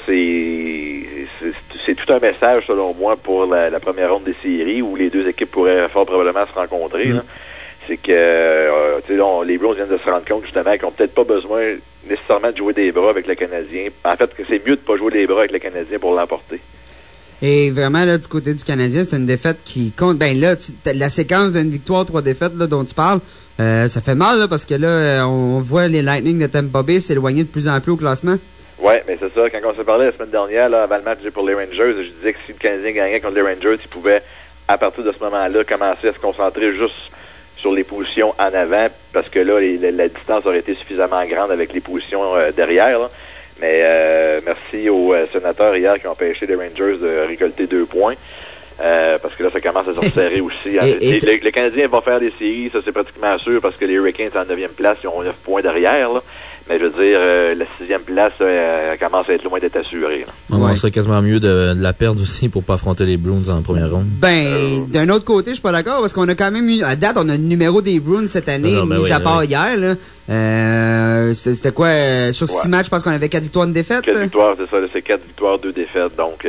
c'est tout un message, selon moi, pour la première ronde des séries, où les deux équipes pourraient fort probablement se rencontrer. Là. C'est que les Bruins viennent de se rendre compte, justement, qu'ils n'ont peut-être pas besoin nécessairement de jouer des bras avec le Canadien. En fait, que c'est mieux de ne pas jouer des bras avec le Canadien pour l'emporter. Et vraiment, là, du côté du Canadien, c'est une défaite qui compte. Ben là, la séquence d'une victoire, 3 défaites là, dont tu parles, ça fait mal, là, parce que là, on voit les Lightning de Tampa Bay s'éloigner de plus en plus au classement. Ouais, mais c'est ça. Quand on s'est parlé la semaine dernière, là, avant le match pour les Rangers, je disais que si le Canadien gagnait contre les Rangers, il pouvait, à partir de ce moment-là, commencer à se concentrer juste sur les positions en avant, parce que là, la distance aurait été suffisamment grande avec les positions derrière. Là. Mais merci aux sénateurs hier qui ont empêché les Rangers de récolter 2 points. Parce que là, ça commence à se resserrer aussi. Le Canadien va faire des séries, ça c'est pratiquement sûr, parce que les Hurricanes en 9e place, ils ont 9 points derrière. Là. Mais je veux dire, la 6e place commence à être loin d'être assurée. On serait quasiment mieux de la perdre aussi pour pas affronter les Bruins en première ronde. Ben, d'un autre côté, je suis pas d'accord, parce qu'on a quand même eu, à date, on a le numéro des Bruins cette année, mis à part hier, là. C'était quoi, sur 6 matchs, je pense qu'on avait 4 victoires, 1 défaite? 4 victoires, c'est ça, c'est 4 victoires, 2 défaites, donc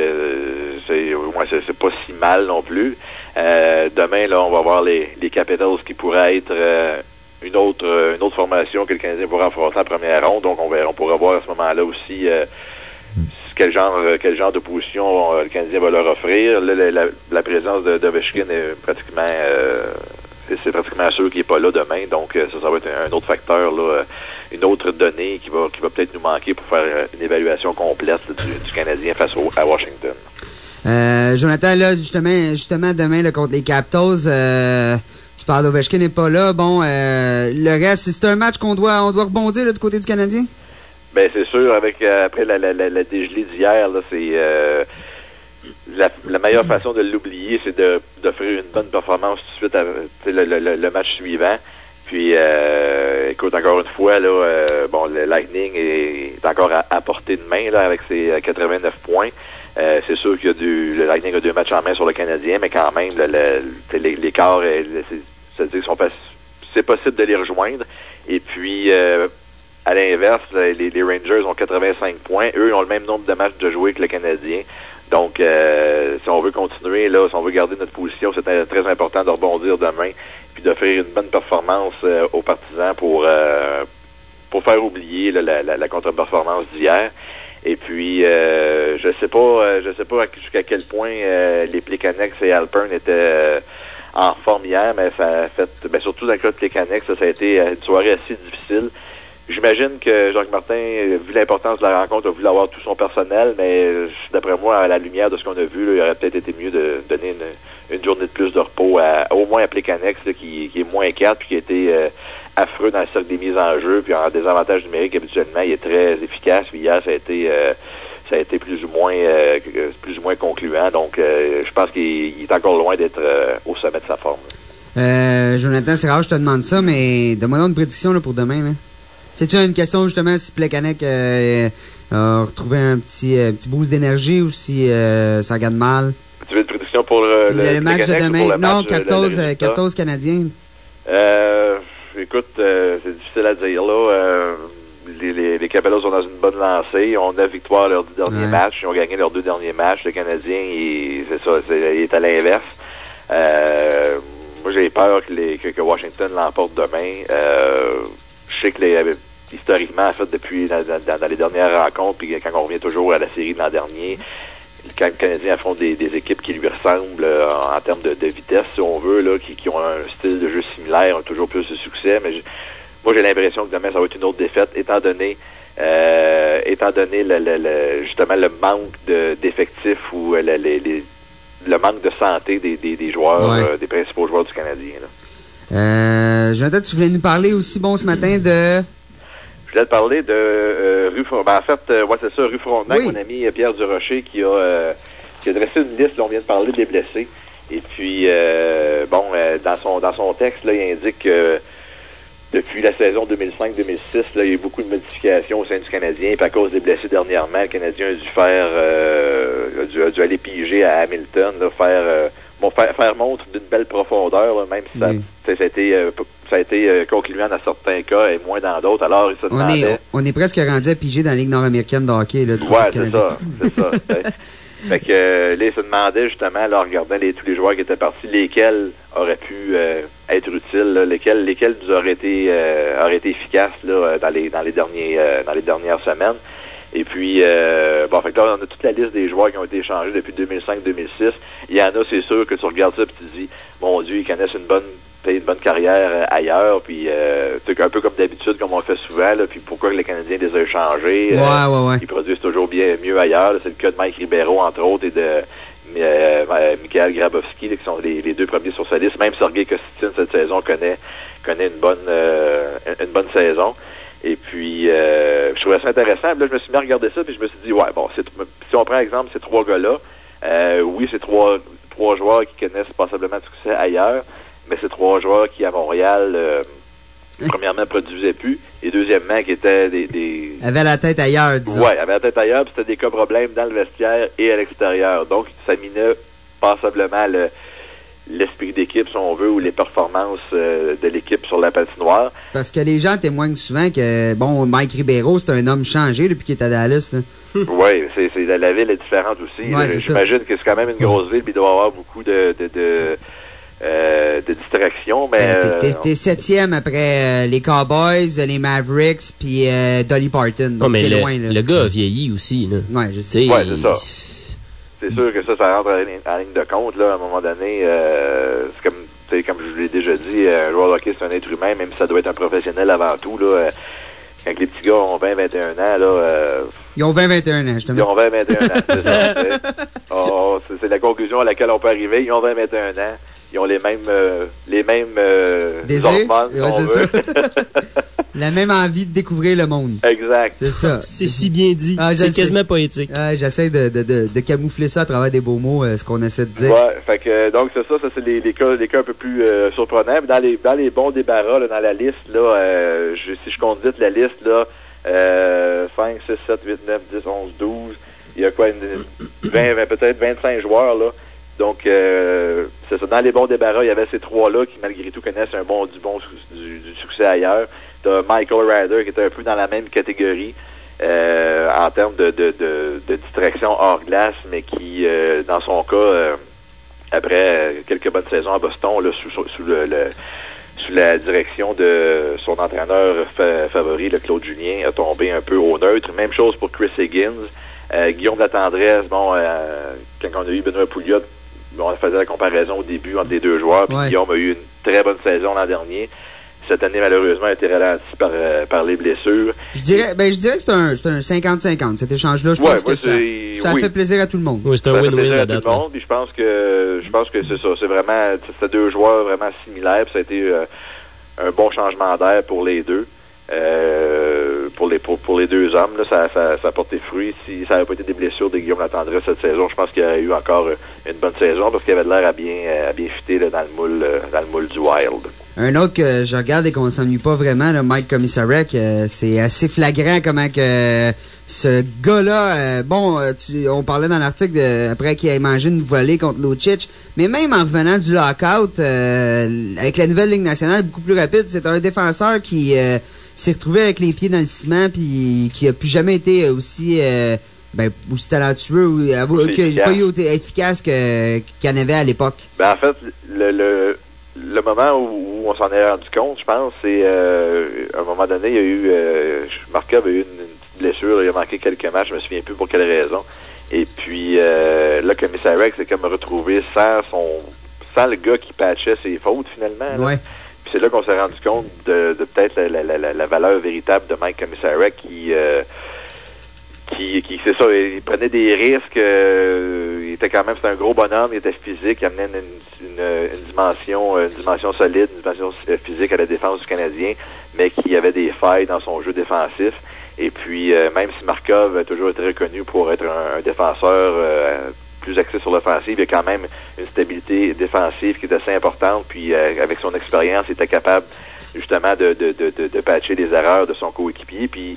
c'est pas si mal non plus. Demain, là, on va voir les Capitals qui pourraient être une autre formation que le Canadien pourra affronter en première ronde, donc on pourra voir à ce moment-là aussi quel genre de position le Canadien va leur offrir. Là, la présence d'Ovechkin est pratiquement c'est pratiquement sûr qu'il n'est pas là demain, donc ça va être un autre facteur, là, une autre donnée qui va peut-être nous manquer pour faire une évaluation complète du Canadien face à Washington. Jonathan, là, justement demain là, contre les Capitals, tu parles d'Ovechkin n'est pas là. Bon, le reste, c'est un match on doit rebondir là, du côté du Canadien? Ben c'est sûr, après la dégelée d'hier, là, c'est la meilleure façon de l'oublier, c'est d'offrir une bonne performance tout de suite le match suivant. Puis écoute, encore une fois, là, le Lightning est encore à portée de main là, avec ses 89 points. C'est sûr qu'il y a le Lightning a 2 matchs en main sur le Canadien, mais quand même, l'écart, c'est possible de les rejoindre. Et puis, à l'inverse, les Rangers ont 85 points. Eux ont le même nombre de matchs de jouer que le Canadien. Donc, si on veut continuer, là, si on veut garder notre position, c'est très important de rebondir demain, puis d'offrir une bonne performance aux partisans pour faire oublier là, la contre-performance d'hier. Et puis, je sais pas jusqu'à quel point les Plekanec et Alpern étaient en forme hier, mais ça a fait, surtout dans le cas de Plekanec, ça a été une soirée assez difficile. J'imagine que Jacques Martin, vu l'importance de la rencontre, a voulu avoir tout son personnel, mais d'après moi, à la lumière de ce qu'on a vu, là, il aurait peut-être été mieux de donner une journée de plus de repos au moins à Plekanec, qui est moins 4 puis qui a été affreux dans le cercle des mises en jeu, puis en désavantage numérique, habituellement, il est très efficace. Puis hier, ça a été plus ou moins concluant. Donc, je pense qu'il est encore loin d'être au sommet de sa forme. Jonathan, c'est rare que je te demande ça, mais donne-moi une prédiction là, pour demain. Là. C'est-tu une question justement si Plekanec a retrouvé un petit boost d'énergie ou si ça regarde mal? Tu veux une prédiction pour le match de demain? Non, 14 Canadiens. Écoute, c'est difficile à dire là. Les Capellas sont dans une bonne lancée. Ils ont 9 victoires leurs 10 derniers matchs. Ils ont gagné leurs 2 derniers matchs. Le Canadien, il est à l'inverse. Moi, j'ai peur que Washington l'emporte demain. Je sais que historiquement, en fait, depuis dans les dernières rencontres, puis quand on revient toujours à la série de l'an dernier, quand le Canadien affronte des équipes qui lui ressemblent en termes de vitesse, si on veut, là, qui ont un style de jeu similaire, ont toujours plus de succès. Mais moi, j'ai l'impression que demain, ça va être une autre défaite, étant donné justement le manque d'effectifs ou le manque de santé des joueurs, des principaux joueurs du Canadien. Là. Jonathan, tu voulais nous parler aussi, ce matin de... Je voulais te parler de Rue Frontenac. En fait, c'est ça, Rue Frontenac, mon ami Pierre Durocher qui a dressé une liste. Là, on vient de parler des blessés. Et puis, dans son texte, là, il indique que depuis la saison 2005-2006, là, il y a eu beaucoup de modifications au sein du Canadien. Puis à cause des blessés dernièrement, le Canadien a dû aller piger à Hamilton, là, faire montre d'une belle profondeur, là, même si ça a été concluant dans certains cas et moins dans d'autres. Alors, il se demandait... On est presque rendu à piger dans la Ligue nord-américaine de hockey. Là, c'est ça. Fait que là, il se demandait justement, là, en regardant tous les joueurs qui étaient partis, lesquels auraient pu être utiles, là, lesquels nous auraient été efficaces là, dans les dernières semaines. Et puis, fait que là, on a toute la liste des joueurs qui ont été échangés depuis 2005-2006. Il y en a, c'est sûr, que tu regardes ça et tu te dis, mon Dieu, ils connaissent une bonne carrière ailleurs, puis un peu comme d'habitude, comme on fait souvent, là, puis pourquoi les Canadiens les ont échangés. Ils produisent toujours bien mieux ailleurs. Là, c'est le cas de Mike Ribeiro, entre autres, et de Mikhail Grabowski, là, qui sont les 2 premiers sur sa liste. Même Sergei Kostin, cette saison, connaît une bonne saison. Et puis, je trouvais ça intéressant. Puis là, je me suis mis à regarder ça, puis je me suis dit, si on prend exemple ces 3 gars-là, c'est trois joueurs qui connaissent passablement de succès ailleurs, mais c'est 3 joueurs qui, à Montréal, premièrement, produisaient plus, et deuxièmement, qui étaient avaient la tête ailleurs, disons. Ouais, avaient la tête ailleurs, puis c'était des cas problèmes dans le vestiaire et à l'extérieur. Donc, ça minait passablement l'esprit d'équipe, si on veut, ou les performances de l'équipe sur la patinoire. Parce que les gens témoignent souvent que, Mike Ribeiro, c'est un homme changé depuis qu'il est à Dallas. Oui, la ville est différente aussi. Ouais, j'imagine que c'est quand même une grosse ville, puis il doit y avoir beaucoup de distractions. Mais t'es 7e après les Cowboys, les Mavericks, puis Dolly Parton. Donc mais loin, là. Le gars a vieilli aussi. Là. Ouais, je sais. Ouais, c'est ça. C'est sûr que ça rentre en ligne de compte, là, à un moment donné. C'est comme je vous l'ai déjà dit, un joueur de hockey, c'est un être humain, même si ça doit être un professionnel avant tout, là. Quand les petits gars ont 20-21 ans, là... Ils ont 20-21 ans, justement. Ils ont 20-21 ans, c'est ça. C'est la conclusion à laquelle on peut arriver. Ils ont 20-21 ans. Ils ont les mêmes hormones, si on veut. La même envie de découvrir le monde. Exact. C'est ça. C'est si bien dit. C'est quasiment poétique. J'essaie de camoufler ça à travers des beaux mots, ce qu'on essaie de dire. Ouais, fait que, donc, c'est ça c'est les cas un peu plus surprenants. Mais dans les bons débarras, là, dans la liste, là, si je compte vite la liste, là, 5, 6, 7, 8, 9, 10, 11, 12, il y a quoi, 20, peut-être 25 joueurs, là. Donc, c'est ça. Dans les bons débarras, il y avait ces 3-là qui, malgré tout, connaissent du succès ailleurs. T'as Michael Ryder qui était un peu dans la même catégorie en termes de distraction hors glace, mais qui, dans son cas, après quelques bonnes saisons à Boston, là, sous la direction de son entraîneur favori, le Claude Julien, a tombé un peu au neutre. Même chose pour Chris Higgins. Guillaume Latendresse, quand on a eu Benoît Pouliot, on faisait la comparaison au début entre les deux joueurs, puis Guillaume a eu une très bonne saison l'an dernier. Cette année, malheureusement, a été ralentie par les blessures. Je dirais que c'est un 50-50, cet échange-là. Je pense que ça fait plaisir à tout le monde. Oui, c'est un win-win à tout le monde. Puis je pense que c'est ça. C'est deux joueurs vraiment similaires. Puis ça a été un bon changement d'air pour les deux. Pour les deux hommes, là, ça a porté fruit. Si ça n'avait pas été des blessures de Guillaume Latendresse cette saison, je pense qu'il y aurait eu encore une bonne saison parce qu'il avait l'air à bien fitter là, dans le moule du Wild. Un autre que je regarde et qu'on ne s'ennuie pas vraiment, là, Mike Komisarek, c'est assez flagrant comment que ce gars-là, on parlait dans l'article après qu'il ait mangé une volée contre Lucic, mais même en revenant du lockout, avec la nouvelle Ligue nationale beaucoup plus rapide, c'est un défenseur qui s'est retrouvé avec les pieds dans le ciment puis qui a plus jamais été aussi talentueux ou qui n'a pas eu aussi efficace qu'il en avait à l'époque. En fait, le moment où on s'en est rendu compte, je pense, c'est à un moment donné, il y a eu Markov a eu une petite blessure, il a manqué quelques matchs, je me souviens plus pour quelle raison. Et puis là, Komisarek s'est comme retrouvé sans le gars qui patchait ses fautes finalement. Là. Ouais. Puis c'est là qu'on s'est rendu compte de peut-être la valeur véritable de Mike Komisarek qui c'est ça, il prenait des risques, il était quand même, c'était un gros bonhomme, il était physique, il amenait une dimension solide, une dimension physique à la défense du Canadien, mais qui avait des failles dans son jeu défensif. Et puis, même si Markov a toujours été reconnu pour être un défenseur plus axé sur l'offensive, il y a quand même une stabilité défensive qui est assez importante, puis avec son expérience, il était capable justement de patcher les erreurs de son coéquipier, puis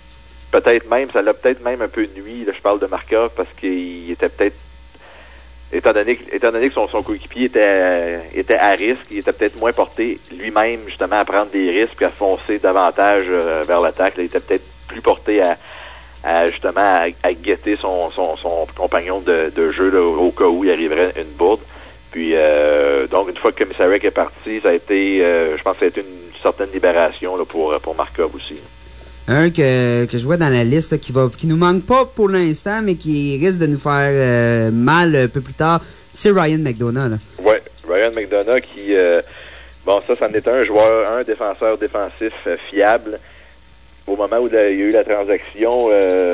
ça l'a peut-être même un peu nuit, là, je parle de Markov, parce qu'il était peut-être, étant donné que son coéquipier était à risque, il était peut-être moins porté lui-même, justement, à prendre des risques et à foncer davantage vers l'attaque. Là, il était peut-être plus porté justement à guetter son compagnon de jeu là, au cas où il arriverait une bourde. Puis, donc, une fois que Komisarek est parti, ça a été, je pense que ça a été une certaine libération là, pour Markov aussi. Un que je vois dans la liste là, qui nous manque pas pour l'instant, mais qui risque de nous faire mal un peu plus tard, c'est Ryan McDonagh. Oui, Ryan McDonagh qui... ça, c'en est un défenseur défensif fiable. Au moment où il y a eu la transaction,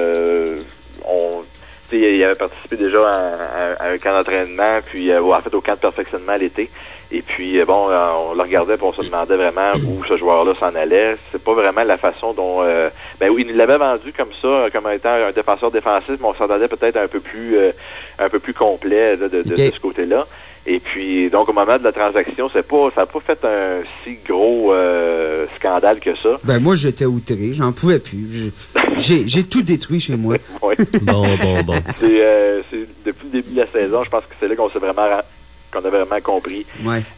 il avait participé déjà à un camp d'entraînement, puis en fait au camp de perfectionnement l'été. Et puis, on le regardait et on se demandait vraiment où ce joueur-là s'en allait. C'est pas vraiment la façon dont... oui, il l'avait vendu comme ça, comme étant un défenseur défensif, mais on s'entendait peut-être un peu plus complet là, de ce côté-là. Et puis, donc, au moment de la transaction, ça n'a pas fait un si gros scandale que ça. Moi, j'étais outré, j'en pouvais plus. J'ai tout détruit chez moi. Oui. Bon. C'est depuis le début de la saison, je pense que c'est là qu'on a vraiment compris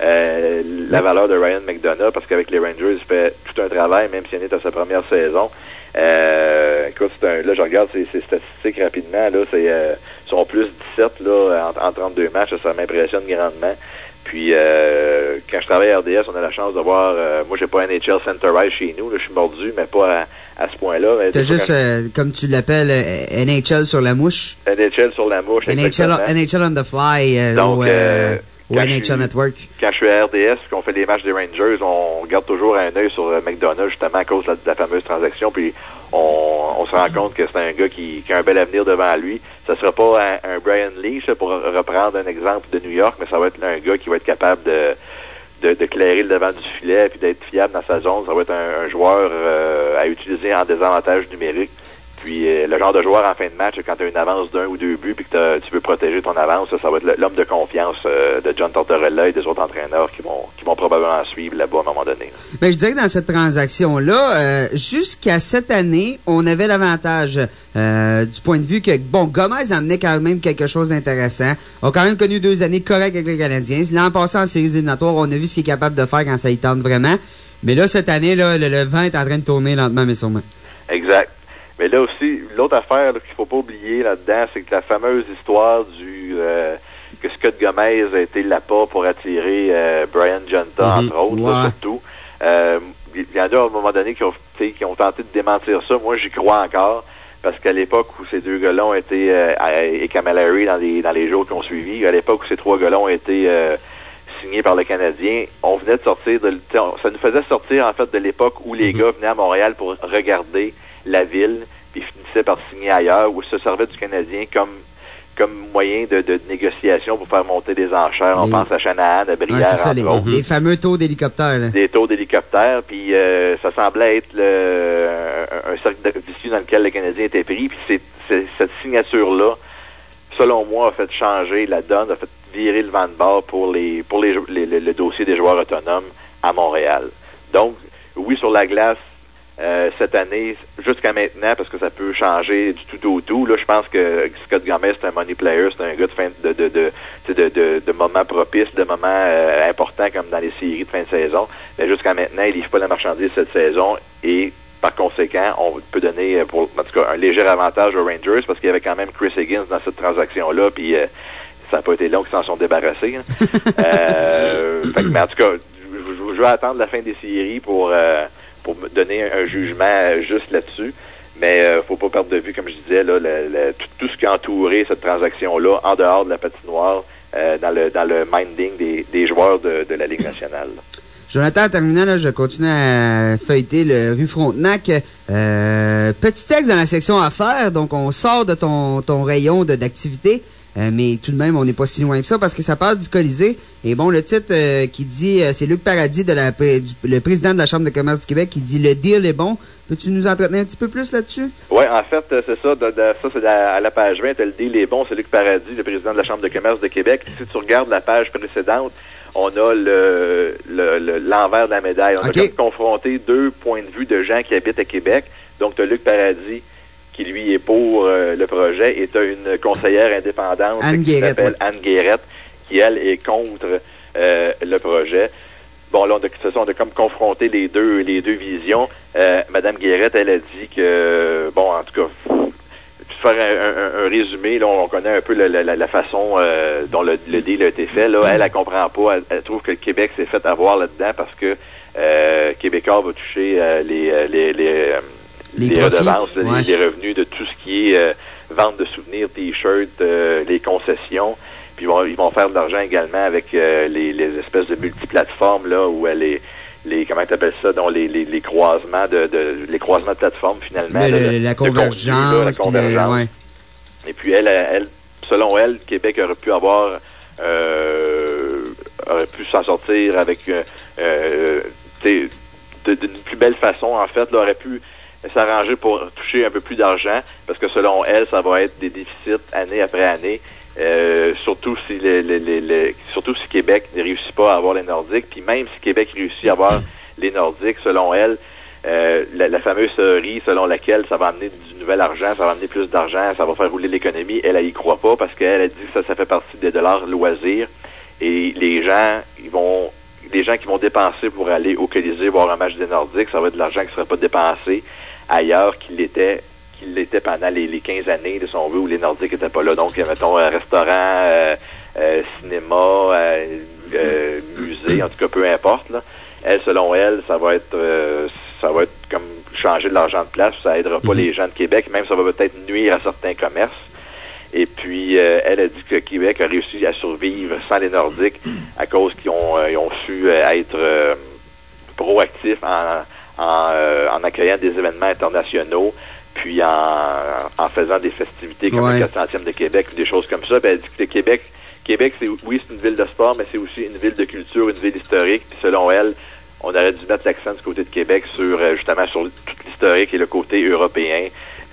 la valeur de Ryan McDonagh, parce qu'avec les Rangers, il fait tout un travail, même s'il en est à sa première saison. Écoute, là, je regarde ses statistiques rapidement, là, sont plus 17 là, en 32 matchs, ça m'impressionne grandement. Puis, quand je travaille à RDS, on a la chance de voir, moi, j'ai pas un NHL Center Ice chez nous, là, je suis mordu, mais pas à ce point-là. T'as juste, comme tu l'appelles, NHL sur la mouche. NHL sur la mouche, NHL on the fly, donc, au NHL Network. Quand je suis à RDS, qu'on fait les matchs des Rangers, on garde toujours un œil sur McDonagh, justement, à cause de la fameuse transaction, puis on se rend compte que c'est un gars qui a un bel avenir devant lui. Ça sera pas un Brian Leach, pour reprendre un exemple de New York, mais ça va être un gars qui va être capable de clairer le devant du filet puis d'être fiable dans sa zone. Ça va être un joueur à utiliser en désavantage numérique. Puis le genre de joueur en fin de match, quand tu as une avance d'1 ou 2 buts puis que tu veux protéger ton avance, ça va être l'homme de confiance de John Tortorella et des autres entraîneurs qui vont probablement suivre là-bas à un moment donné. Je dirais que dans cette transaction-là, jusqu'à cette année, on avait l'avantage du point de vue que, Gomez amenait quand même quelque chose d'intéressant. On a quand même connu 2 années correctes avec les Canadiens. L'an passé, en séries éliminatoires, on a vu ce qu'il est capable de faire quand ça y tente vraiment. Mais là, cette année, là, le vent est en train de tourner lentement mais sûrement. Exact. Mais là aussi, l'autre affaire qu'il faut pas oublier là-dedans, c'est que la fameuse histoire que Scott Gomez a été l'appât pour attirer Brian Junta, entre autres, là, surtout. Il y en a à un moment donné qui ont tenté de démentir ça. Moi, j'y crois encore, parce qu'à l'époque où ces deux gars-là ont été, et Camilleri dans les jours qui ont suivi, à l'époque où ces trois gars-là ont été signés par le Canadien, on venait de sortir ça nous faisait sortir en fait de l'époque où les gars venaient à Montréal pour regarder la ville, puis finissaient par signer ailleurs, où se servait du Canadien comme moyen de négociation pour faire monter des enchères. On pense à Shanahan, à Brière, c'est ça, les fameux taux d'hélicoptères. Là. Des taux d'hélicoptères, puis ça semblait être un cercle vicieux dans lequel le Canadien était pris, puis cette signature-là, selon moi, a fait changer la donne, a fait virer le vent de bord pour le dossier des joueurs autonomes à Montréal. Donc, oui, sur la glace, cette année, jusqu'à maintenant, parce que ça peut changer du tout au tout. Là, je pense que Scott Gomez, c'est un money player, c'est un gars de moments propices, de moments importants comme dans les séries de fin de saison. Mais jusqu'à maintenant, il livre pas la marchandise cette saison et par conséquent, on peut donner en tout cas un léger avantage aux Rangers parce qu'il y avait quand même Chris Higgins dans cette transaction-là, puis ça n'a pas été long qu'ils s'en sont débarrassés. Hein. Mais en tout cas, je vais attendre la fin des séries pour me donner un jugement juste là-dessus. Mais faut pas perdre de vue, comme je disais, là, tout ce qui a entouré cette transaction-là, en dehors de la patinoire, dans le minding des joueurs de la Ligue nationale. Jonathan, en terminant, là, je continue à feuilleter le rue Frontenac. Petit texte dans la section affaires, donc on sort de ton rayon d'activité. Mais tout de même, on n'est pas si loin que ça parce que ça parle du Colisée. Et bon, le titre qui dit, c'est Luc Paradis, le président de la Chambre de commerce du Québec, qui dit « Le deal est bon ». Peux-tu nous entretenir un petit peu plus là-dessus? Oui, en fait, c'est ça. Ça, c'est à la page 20. Le deal est bon. C'est Luc Paradis, le président de la Chambre de commerce de Québec. Si tu regardes la page précédente, on a l'envers de la médaille. On a comme confronté deux points de vue de gens qui habitent à Québec. Donc, tu as Luc Paradis, qui lui est pour le projet, et tu as une conseillère indépendante qui s'appelle Anne Guérette, qui elle est contre le projet. Bon, là, on a comme confronté les deux visions. Madame Guérette, elle a dit que, bon, en tout cas, pour faire un résumé, là, on connaît un peu la façon dont le deal a été fait. Là, elle comprend pas. Elle trouve que le Québec s'est fait avoir là-dedans parce que Québécois va toucher les redevances, les revenus de tout ce qui est vente de souvenirs, t-shirts, les concessions. Puis ils vont faire de l'argent également avec les espèces de multiplateformes là où les comment tu appelles ça, dont les croisements les croisements de plateformes finalement. La convergence. La convergence. Ouais. Et puis elle, selon elle, Québec aurait pu s'en sortir avec d'une plus belle façon en fait, là, aurait pu s'arranger pour toucher un peu plus d'argent, parce que selon elle, ça va être des déficits année après année, surtout si Québec ne réussit pas à avoir les Nordiques, puis même si Québec réussit à avoir les Nordiques, selon elle, la fameuse théorie selon laquelle ça va amener du nouvel argent, ça va amener plus d'argent, ça va faire rouler l'économie, elle y croit pas, parce qu'elle a dit que ça fait partie des dollars loisirs, et les gens qui vont dépenser pour aller au Colisée voir un match des Nordiques, ça va être de l'argent qui ne serait pas dépensé ailleurs qu'il l'était pendant les 15 années, si on veut, où les Nordiques n'étaient pas là. Donc, mettons, un restaurant, cinéma, musée, en tout cas, peu importe, là. Elle, selon elle, ça va être comme changer de l'argent de place, ça aidera pas les gens de Québec, même ça va peut-être nuire à certains commerces. Et puis, elle a dit que Québec a réussi à survivre sans les Nordiques à cause qu'ils ont su être proactifs en accueillant des événements internationaux, puis en faisant des festivités comme le 400e de Québec, des choses comme ça. Puis elle dit que Québec, c'est une ville de sport, mais c'est aussi une ville de culture, une ville historique. Puis selon elle, on aurait dû mettre l'accent du côté de Québec justement sur toute l'historique et le côté européen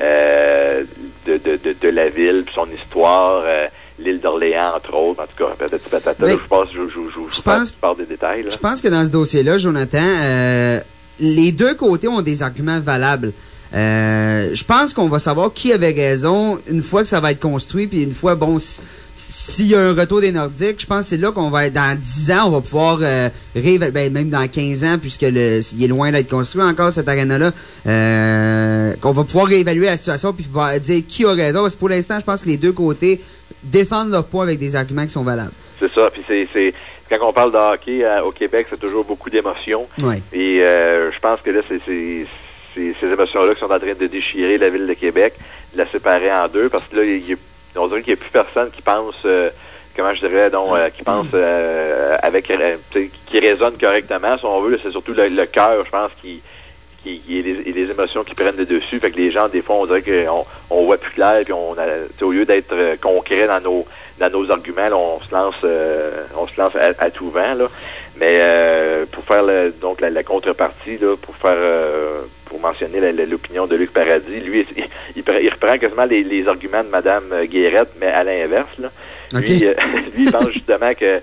de la ville, puis son histoire, l'île d'Orléans, entre autres. En tout cas, peut-être patata. Je pense que tu parles des détails. Là. Je pense que dans ce dossier-là, Jonathan, les deux côtés ont des arguments valables. Je pense qu'on va savoir qui avait raison une fois que ça va être construit, puis une fois, bon, s'il y a un retour des Nordiques, je pense que c'est là qu'on va être, dans 10 ans, on va pouvoir même dans 15 ans, puisque il est loin d'être construit encore, cette aréna-là, qu'on va pouvoir réévaluer la situation, puis dire qui a raison, parce que pour l'instant, je pense que les deux côtés défendent leur poids avec des arguments qui sont valables. C'est ça, puis c'est quand on parle de hockey au Québec, c'est toujours beaucoup d'émotions. Ouais. Et je pense que là, c'est ces émotions-là qui sont en train de déchirer la ville de Québec. la séparer en deux, parce que là, on dirait qu'il n'y a plus personne qui pense, comment je dirais, qui pense qui raisonne correctement, si on veut. C'est surtout le cœur, je pense, et les émotions qui prennent le dessus. Fait que les gens, des fois, on dirait qu'on voit plus clair, puis au lieu d'être concret dans nos arguments, là, on se lance à tout vent, là. Mais pour faire la contrepartie, là, pour mentionner l'opinion de Luc Paradis, lui, il reprend quasiment les arguments de Mme Guérette, mais à l'inverse, là. Okay. Lui, il pense justement que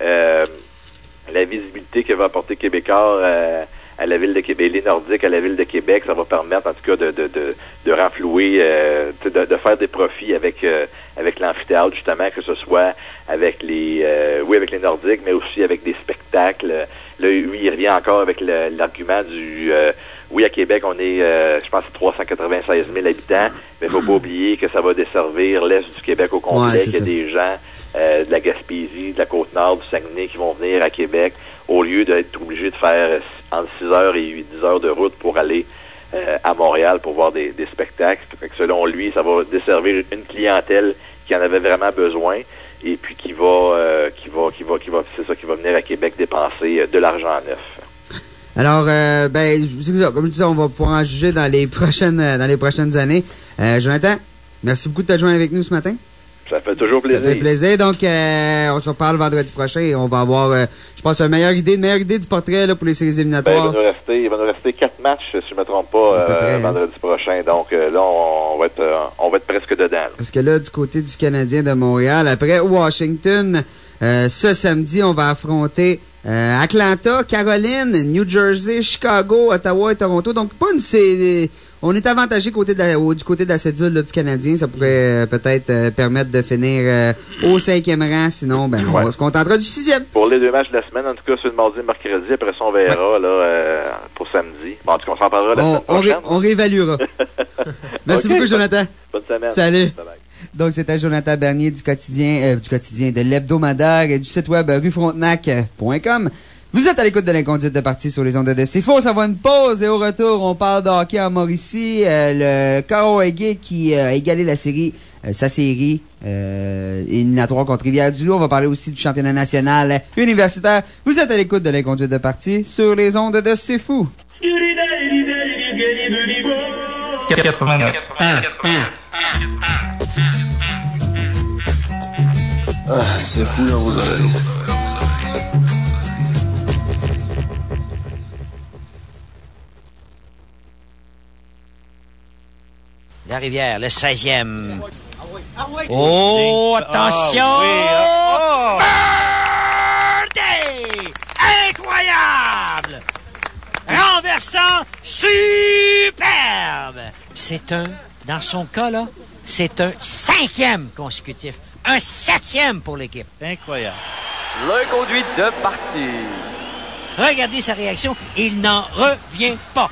la visibilité que va apporter Québécois à la ville de Québec, les Nordiques à la ville de Québec, ça va permettre en tout cas de renflouer, de faire des profits avec l'amphithéâtre, justement, que ce soit avec avec les Nordiques, mais aussi avec des spectacles. Là, lui, il revient encore avec l'argument du à Québec, on est, je pense, 396 000 habitants, mais il faut pas oublier que ça va desservir l'Est du Québec au complet, qu'il y a des gens de la Gaspésie, de la Côte-Nord, du Saguenay qui vont venir à Québec, au lieu d'être obligés de faire entre 6 heures et 10 heures de route pour aller à Montréal pour voir des spectacles. Fait que selon lui, ça va desservir une clientèle qui en avait vraiment besoin et puis qui va venir à Québec dépenser de l'argent neuf. Alors, comme je disais, on va pouvoir en juger dans les prochaines années. Jonathan, merci beaucoup de te joindre avec nous ce matin. Ça fait toujours plaisir. Ça fait plaisir. Donc, on se reparle vendredi prochain et on va avoir, je pense, une meilleure idée du portrait là, pour les séries éliminatoires. Il va nous rester 4 matchs, si je ne me trompe pas, vendredi prochain. Donc là, on va être presque dedans. Là. Parce que là, du côté du Canadien de Montréal, après Washington, ce samedi, on va affronter Atlanta, Caroline, New Jersey, Chicago, Ottawa et Toronto. Donc, on est avantagé du côté de la cédule là, du Canadien. Ça pourrait peut-être permettre de finir au 5e rang. Sinon, on se contentera du 6e. Pour les 2 matchs de la semaine, en tout cas, sur le mardi et mercredi. Après ça, on verra pour samedi. Bon, en tout cas, on s'en parlera la semaine prochaine. On réévaluera. Merci beaucoup, Jonathan. Bonne semaine. Salut. Bye-bye. Donc, c'était Jonathan Bernier du quotidien de l'hebdomadaire et du site web ruefrontenac.com. Vous êtes à l'écoute de l'inconduite de partie sur les ondes de C'est faux, ça va une pause et au retour, on parle de hockey en Mauricie. Le Karohege qui a égalé sa série éliminatoire contre Rivière-du-Loup. On va parler aussi du championnat national universitaire. Vous êtes à l'écoute de l'inconduite de partie sur les ondes de C'est fou. 89. Ah, c'est fou dans vos oreilles. La rivière, le 16e. Oh, attention! Birdie! Incroyable! Renversant, superbe! Dans son cas, là, c'est un 5e consécutif. Un 7e pour l'équipe. Incroyable. L'inconduite de partie. Regardez sa réaction. Il n'en revient pas.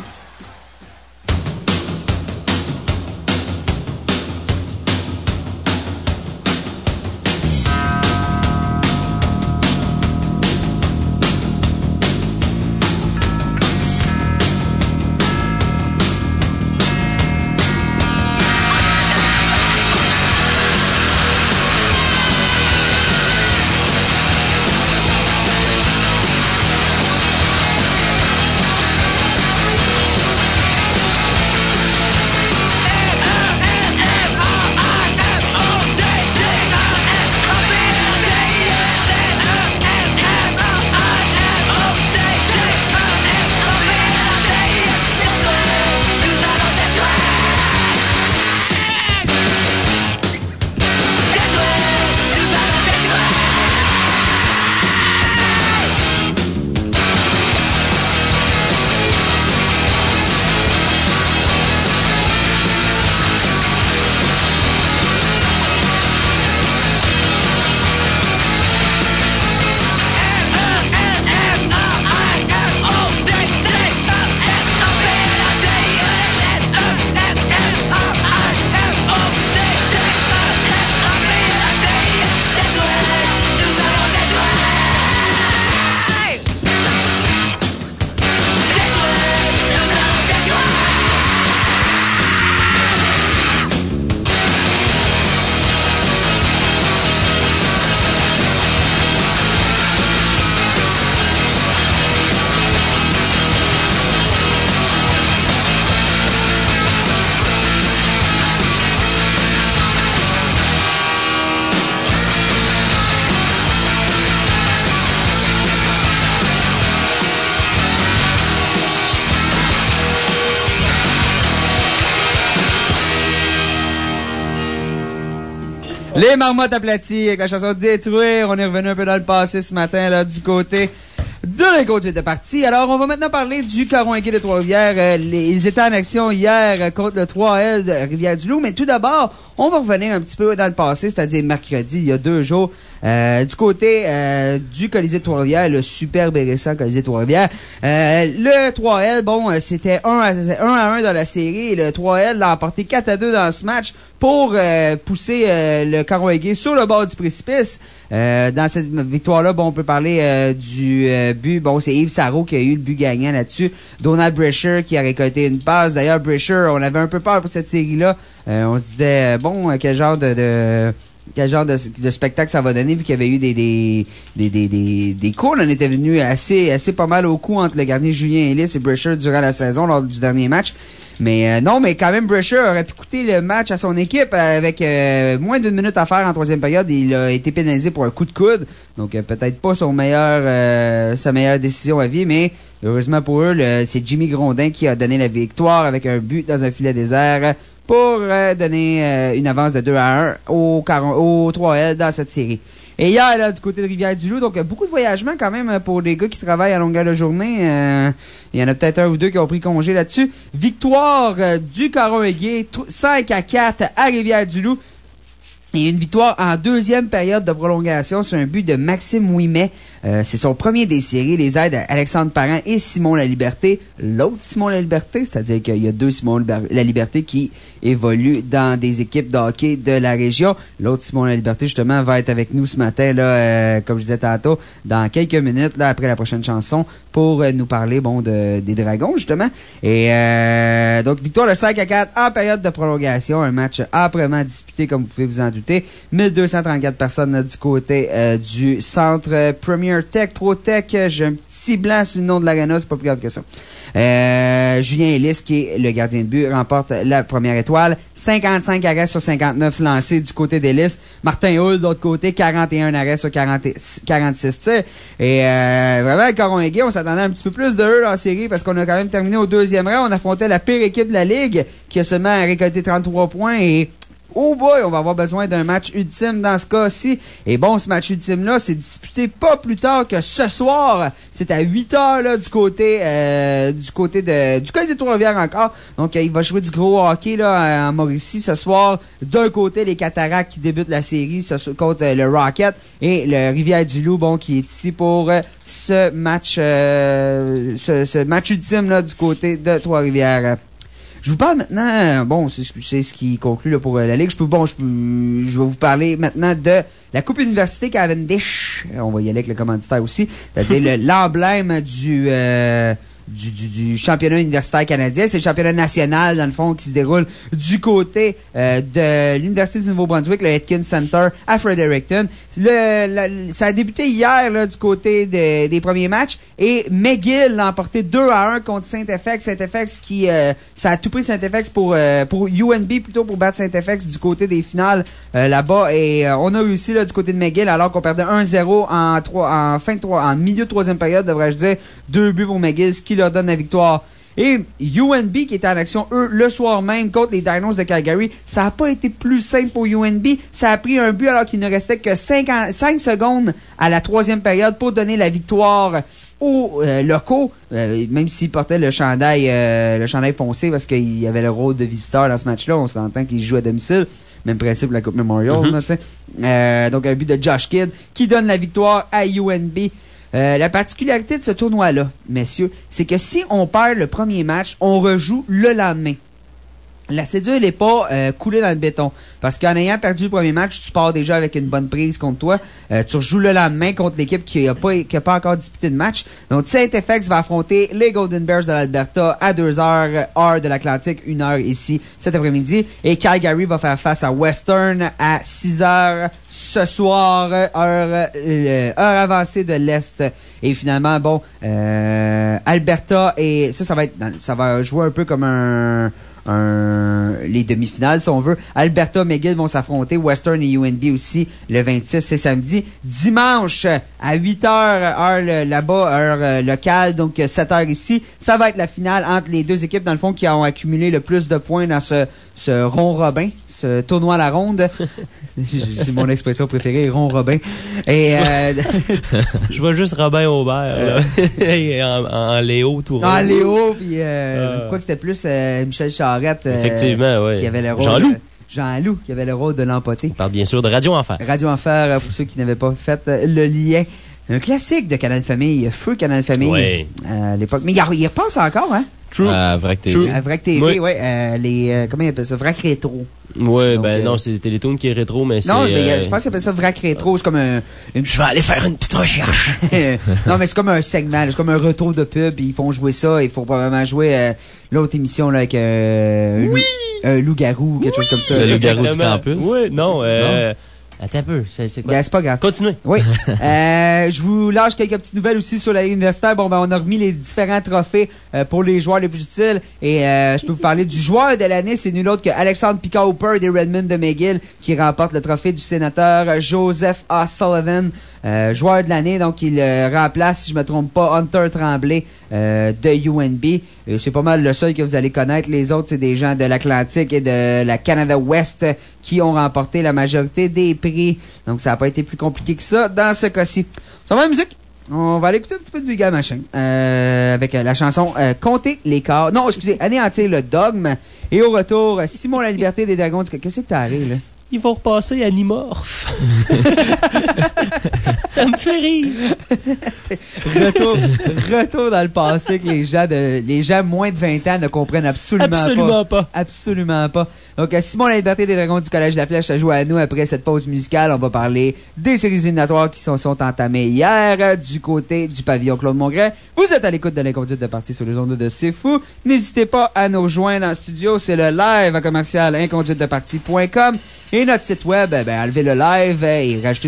Les marmottes aplaties avec la chanson Détruire. On est revenu un peu dans le passé ce matin, là, du côté de l'inconduite de partie. Alors, on va maintenant parler du Caron Inquiet de Trois-Rivières. Ils étaient en action hier contre le 3L de Rivière-du-Loup. Mais tout d'abord, on va revenir un petit peu dans le passé, c'est-à-dire mercredi, il y a 2 jours. Du côté du Colisée de Trois-Rivières, le superbe et récent Colisée de Trois-Rivières. Le 3L, bon, c'était 1-1 dans la série. Et le 3L l'a emporté 4-2 dans ce match pour pousser le Caron-Inquiet sur le bord du précipice. Dans cette victoire-là, bon, on peut parler du but. Bon, c'est Yves Sarrault qui a eu le but gagnant là-dessus. Donald Brescher qui a récolté une passe. D'ailleurs, Brescher, on avait un peu peur pour cette série-là. On se disait, bon, quel genre de spectacle ça va donner, vu qu'il y avait eu des coups. On était venu assez pas mal au coup entre le gardien Julien Ellis et Brescher durant la saison lors du dernier match. Mais non, mais quand même, Brescher aurait pu coûter le match à son équipe avec moins d'1 minute à faire en troisième période. Il a été pénalisé pour un coup de coude. Donc, peut-être pas sa meilleure décision à vie, mais heureusement pour eux, c'est Jimmy Grondin qui a donné la victoire avec un but dans un filet désert pour donner une avance de 2-1 au 3L dans cette série. Et hier, là, du côté de Rivière-du-Loup, donc beaucoup de voyagements quand même pour les gars qui travaillent à longueur de journée. Il y en a peut-être 1 ou 2 qui ont pris congé là-dessus. Victoire du Caron-Inquiet, 5-4 à Rivière-du-Loup. Et une victoire en deuxième période de prolongation sur un but de Maxime Ouimet. C'est son premier des séries. Les aides à Alexandre Parent et Simon Laliberté. L'autre Simon Laliberté, c'est-à-dire qu'il y a 2 Simon Laliberté qui évoluent dans des équipes de hockey de la région. L'autre Simon Laliberté, justement, va être avec nous ce matin, là, comme je disais tantôt, dans quelques minutes, là, après la prochaine chanson, pour nous parler, bon, des Dragons, justement. Et donc, victoire de 5-4 en période de prolongation. Un match âprement disputé, comme vous pouvez vous en douter. 1234 personnes du côté du centre Premier Tech, Pro Tech. J'ai un petit blanc sur le nom de l'aréna, c'est pas plus grave que ça. Julien Ellis, qui est le gardien de but, remporte la première étoile. 55 arrêts sur 59 lancés du côté d'Ellis. Martin Hull, de l'autre côté, 41 arrêts sur 46 tirs. Et vraiment, le Caron-Inquiet, on s'attendait un petit peu plus de eux en série parce qu'on a quand même terminé au 2e rang. On affrontait la pire équipe de la Ligue qui a seulement récolté 33 points et oh boy, on va avoir besoin d'un match ultime dans ce cas-ci. Et bon, ce match ultime-là, c'est disputé pas plus tard que ce soir. C'est à 8h, là, du côté du Colisée de Trois-Rivières encore. Donc, il va jouer du gros hockey, là, en Mauricie ce soir. D'un côté, les Cataractes qui débutent la série contre le Rocket et le Rivière-du-Loup, bon, qui est ici pour ce match ultime, là, du côté de Trois-Rivières. Je vous parle maintenant, bon, c'est ce qui conclut là, pour la Ligue. Je vais vous parler maintenant de la Coupe Université Cavendish. On va y aller avec le commanditaire aussi. C'est-à-dire l'emblème du championnat universitaire canadien. C'est le championnat national, dans le fond, qui se déroule du côté de l'Université du Nouveau-Brunswick, le Atkins Center à Fredericton. Ça a débuté hier là, du côté des premiers matchs et McGill l'a emporté 2-1 contre Saint-FX. Saint-FX qui ça a tout pris Saint-FX pour UNB plutôt pour battre Saint-FX du côté des finales là-bas. Et on a réussi là, du côté de McGill alors qu'on perdait 1-0 en milieu de troisième période, devrais-je dire. 2 buts pour McGill, ce qui leur donne la victoire. Et UNB qui était en action, eux, le soir même contre les Dinos de Calgary, ça n'a pas été plus simple pour UNB. Ça a pris un but alors qu'il ne restait que 5 secondes à la troisième période pour donner la victoire aux locaux, même s'ils portaient le chandail foncé parce qu'il y avait le rôle de visiteur dans ce match-là. On se entend qu'ils jouent à domicile. Même principe de la Coupe Memorial. Donc un but de Josh Kidd qui donne la victoire à UNB. La particularité de ce tournoi-là, messieurs, c'est que si on perd le premier match, on rejoue le lendemain. La cédule n'est pas coulée dans le béton. Parce qu'en ayant perdu le premier match, tu pars déjà avec une bonne prise contre toi. Tu rejoues le lendemain contre l'équipe qui a pas encore disputé de match. Donc, Saint-FX va affronter les Golden Bears de l'Alberta à 2h, heure de l'Atlantique, 1h ici cet après-midi. Et Calgary va faire face à Western à 6h ce soir, heure avancée de l'Est. Et finalement, bon, Alberta et ça va jouer un peu comme les demi-finales, si on veut. Alberta, McGill vont s'affronter, Western et UNB aussi, le 26, c'est samedi. Dimanche, à 8h, heure là-bas, heure locale, donc 7h ici, ça va être la finale entre les deux équipes, dans le fond, qui ont accumulé le plus de points dans ce ce rond Robin, ce tournoi à la ronde. C'est mon expression préférée, rond Robin. Et je vois juste Robin Aubert en Léo tout rond. En Léo, puis quoi que c'était plus Michel Charette. Effectivement, oui. Qui avait le rôle. Jean-Loup, qui avait le rôle de l'empoté. On parle bien sûr de Radio Enfer. Radio Enfer, pour ceux qui n'avaient pas fait le lien. Un classique de Canal Famille, Feu Canal Famille. Oui. À l'époque. Mais il repasse encore, hein? True. Vrac TV. Vrac TV, oui. Comment ils appellent ça? Vrac Rétro. Oui, non, c'est Télétoon qui est rétro, mais c'est... Non, mais je pense qu'ils appellent ça Vrac Rétro. C'est comme Je vais aller faire une petite recherche. Non, mais c'est comme un segment, c'est comme un retour de pub, ils font jouer ça, il faut probablement jouer l'autre émission là, avec un loup-garou, quelque chose comme ça. Le loup-garou du campus? Oui, non. Attends un peu, c'est quoi? Ben, c'est pas grave. Continuez. Oui. Je vous lâche quelques petites nouvelles aussi sur la Ligue universitaire. Bon, ben, on a remis les différents trophées pour les joueurs les plus utiles. Et je peux vous parler du joueur de l'année. C'est nul autre que Alexandre Picard-Hooper des Redmond de McGill qui remporte le trophée du sénateur Joseph A. Sullivan. Joueur de l'année, donc il remplace, si je me trompe pas, Hunter Tremblay de UNB. C'est pas mal le seul que vous allez connaître. Les autres, c'est des gens de l'Atlantique et de la Canada West qui ont remporté la majorité des prix. Donc, ça n'a pas été plus compliqué que ça dans ce cas-ci. Ça va la musique? On va aller écouter un petit peu de Vulgaire Machin avec la chanson Compter les corps. Non, excusez, Anéantir le dogme. Et au retour, Simon la liberté des dragons. Qu'est-ce que t'as arrivé, là? Ils vont repasser Animorph. Ça me fait rire. Retour dans le passé que les gens moins de 20 ans ne comprennent absolument pas. Absolument pas. Donc, Simon la liberté des dragons du Collège de la Flèche a joué à nous après cette pause musicale. On va parler des séries éliminatoires qui sont entamées hier du côté du pavillon Claude Mongrain. Vous êtes à l'écoute de l'Inconduite de partie sur les ondes de C'est Fou. N'hésitez pas à nous joindre en studio. C'est le live à commercial inconduitedepartie.com. Et notre site web, enlevez le live et rajoutez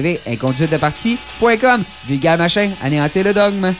www.inconduitedepartie.com. Vulgaire Machin, anéantir le dogme.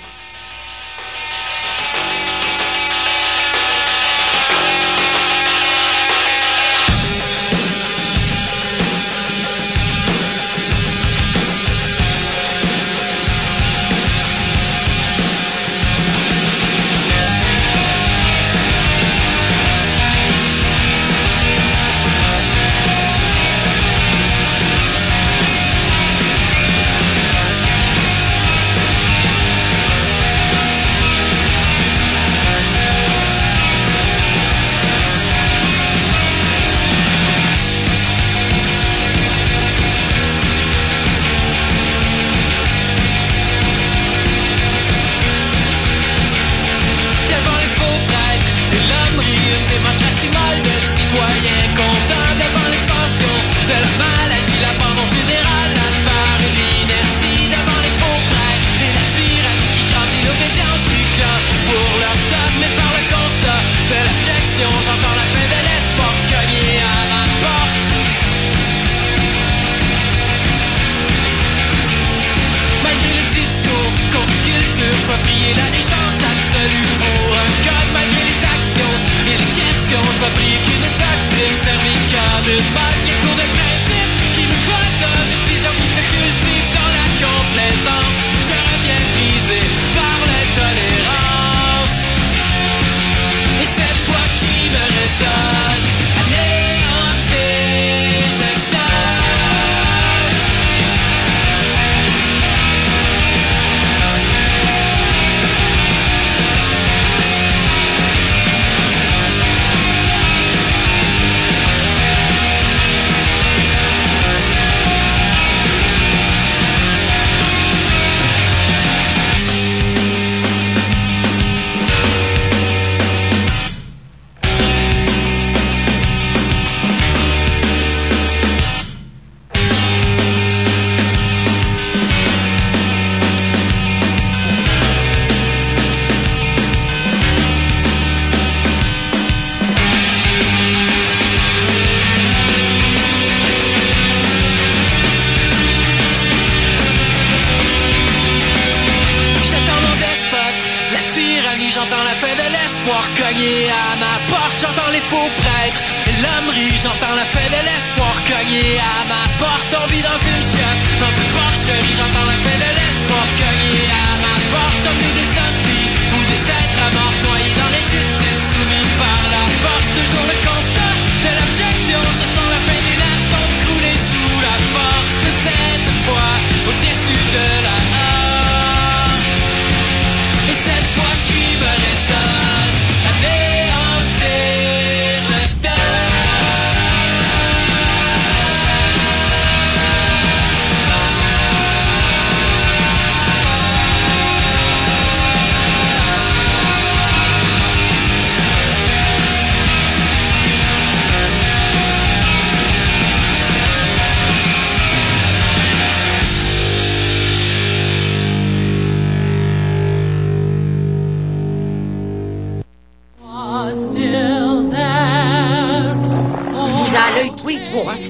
Toujours le constat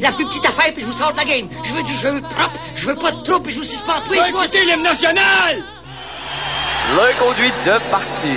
la plus petite affaire, puis je vous sors de la game. Je veux du jeu propre, je veux pas de trouble, puis je vous suspends tous les trois. Écoutez l'hymne national! L'inconduite de partie.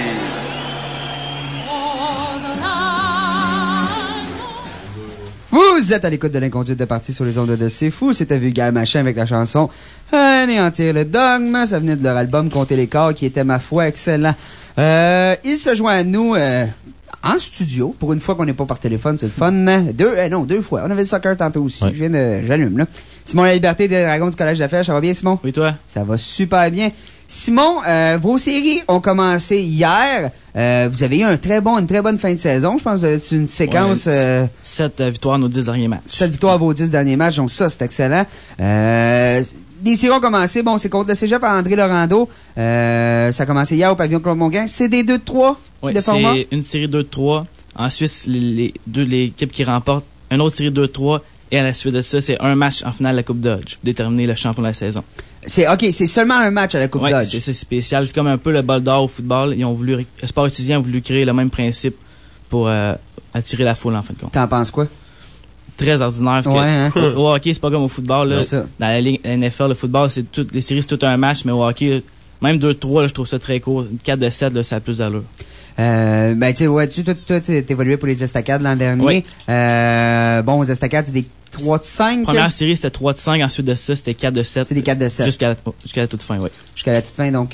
Vous êtes à l'écoute de l'inconduite de partie sur les ondes de C'est Fou. C'était Vulgaire Machin avec la chanson Anéantir le dogme. Ça venait de leur album Compter les corps qui était, ma foi, excellent. Il se joint à nous en studio. Pour une fois qu'on n'est pas par téléphone, c'est le fun. Deux fois. On avait le soccer tantôt aussi. Ouais. J'allume, là. Simon La Liberté des Dragons du Collège de la Flèche. Ça va bien, Simon? Oui, toi? Ça va super bien. Simon, vos séries ont commencé hier. Vous avez eu une très bonne fin de saison. Je pense que c'est une séquence... 7 victoires nos 10 derniers matchs. 7 victoires à vos 10 derniers matchs. Donc ça, c'est excellent. Les séries ont commencé. Bon, c'est contre le Cégep à André Laurando. Ça a commencé hier au pavillon Claude Mongrain. C'est des 2-3? Oui, de format? c'est une série 2-3. Ensuite, l'équipe qui remporte une autre série 2-3. Et à la suite de ça, c'est un match en finale de la Coupe Dodge. Déterminer le champion de la saison. C'est seulement un match à la Coupe Dodge. C'est spécial. C'est comme un peu le bol d'or au football. Le sport étudiant a voulu créer le même principe pour attirer la foule, en fin de compte. T'en penses quoi? Très ordinaire. Au hockey, c'est pas comme au football. Là. Dans la Ligue NFL, le football, les séries, c'est tout un match, mais au hockey, même 2-3, là, je trouve ça très court. 4-7, là, ça a plus d'allure. Ben, tu sais, toi, t'évoluais pour les estacades l'an dernier. Oui. Bon, aux estacades, c'est des 3-5. Première série, c'était 3-5. Ensuite de ça, c'était 4-7. C'est des 4-7. Jusqu'à la toute fin, oui. Jusqu'à la toute fin. Donc,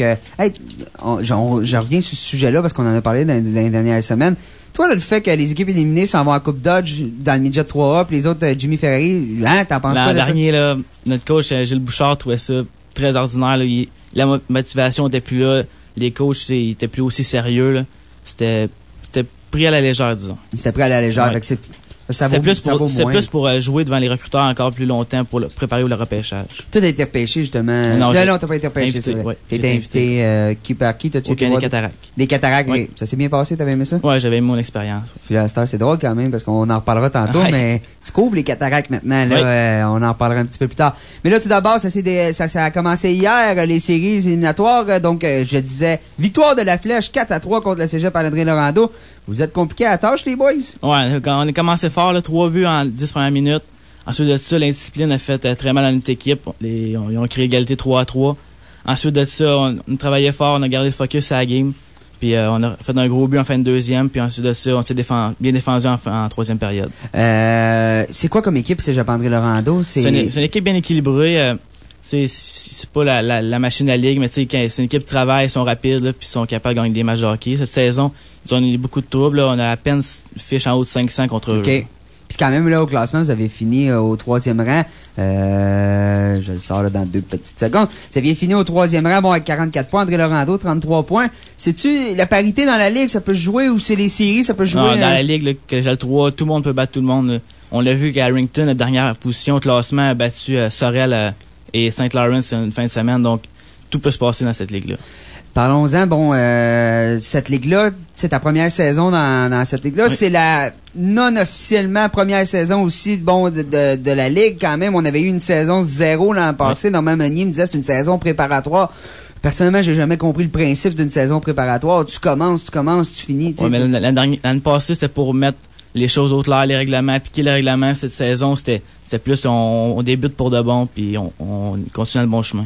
je reviens sur ce sujet-là parce qu'on en a parlé dans les dernières semaines. Toi, là, le fait que les équipes éliminées s'en vont à Coupe Dodge dans le midget 3A, puis les autres, Jimmy Ferrari, hein, t'en penses quoi de ça? L'an dernier, là, notre coach, Gilles Bouchard, trouvait ça très ordinaire, là. La motivation était plus là. Les coachs, ils étaient plus aussi sérieux, là. C'était pris à la légère, disons. C'était pris à la légère. Ouais. C'est plus pour jouer devant les recruteurs encore plus longtemps pour préparer le repêchage. Toi, t'as été repêché, justement. Non, t'as pas été repêché, c'est vrai. T'as été invité par qui? T'as-tu été des Cataractes. Des Cataractes, oui. Ça s'est bien passé, t'avais aimé ça? Ouais, j'avais aimé mon expérience. Puis là, c'est drôle quand même, parce qu'on en reparlera tantôt, mais tu couvres les Cataractes maintenant, là, on en reparlera un petit peu plus tard. Mais là, tout d'abord, ça a commencé hier, les séries éliminatoires, donc, je disais, victoire de la Flèche, 4-3 contre le Cégep à André Laurando. Vous êtes compliqués à la tâche, les boys? Ouais, quand on a commencé fort, 3 buts en 10 premières minutes. Ensuite de ça, l'indiscipline a fait très mal à notre équipe. Ils ont créé égalité 3-3. Ensuite de ça, on travaillait fort, on a gardé le focus à la game. Puis on a fait un gros but en fin de deuxième. Puis ensuite de ça, on s'est bien défendu en troisième période. C'est quoi comme équipe, Cégep André Laurando? C'est une équipe bien équilibrée. C'est pas la machine à ligue, mais tu sais, c'est une équipe qui travaille, ils sont rapides, puis ils sont capables de gagner des matchs de hockey. Cette saison, ils ont eu beaucoup de troubles, là. On a à peine fiche en haut de 500 contre eux. OK. Puis quand même, là, au classement, vous avez fini au 3e rang. Je le sors là, dans 2 petites secondes. Vous aviez fini au 3e rang, bon, avec 44 points. André Laurando, 33 points. C'est-tu la parité dans la ligue, ça peut se jouer, ou c'est les séries, ça peut se jouer? Non, dans la ligue, là, collégiale 3, tout le monde peut battre tout le monde, là. On l'a vu qu'à Harrington, la dernière position au classement, a battu Sorel et St. Lawrence une fin de semaine, donc tout peut se passer dans cette ligue-là. Parlons-en, bon, cette ligue-là, c'est ta première saison dans cette ligue-là. Oui. C'est la non-officiellement première saison aussi de la ligue quand même. On avait eu une saison 0 l'an passé. Oui. Normand Meunier me disait c'est une saison préparatoire. Personnellement, j'ai jamais compris le principe d'une saison préparatoire. Tu commences, tu finis. Oui, mais l'année passée, c'était pour mettre les choses au clair, les règlements, appliquer les règlements. Cette saison, c'était plus on débute pour de bon, puis on continue dans le bon chemin.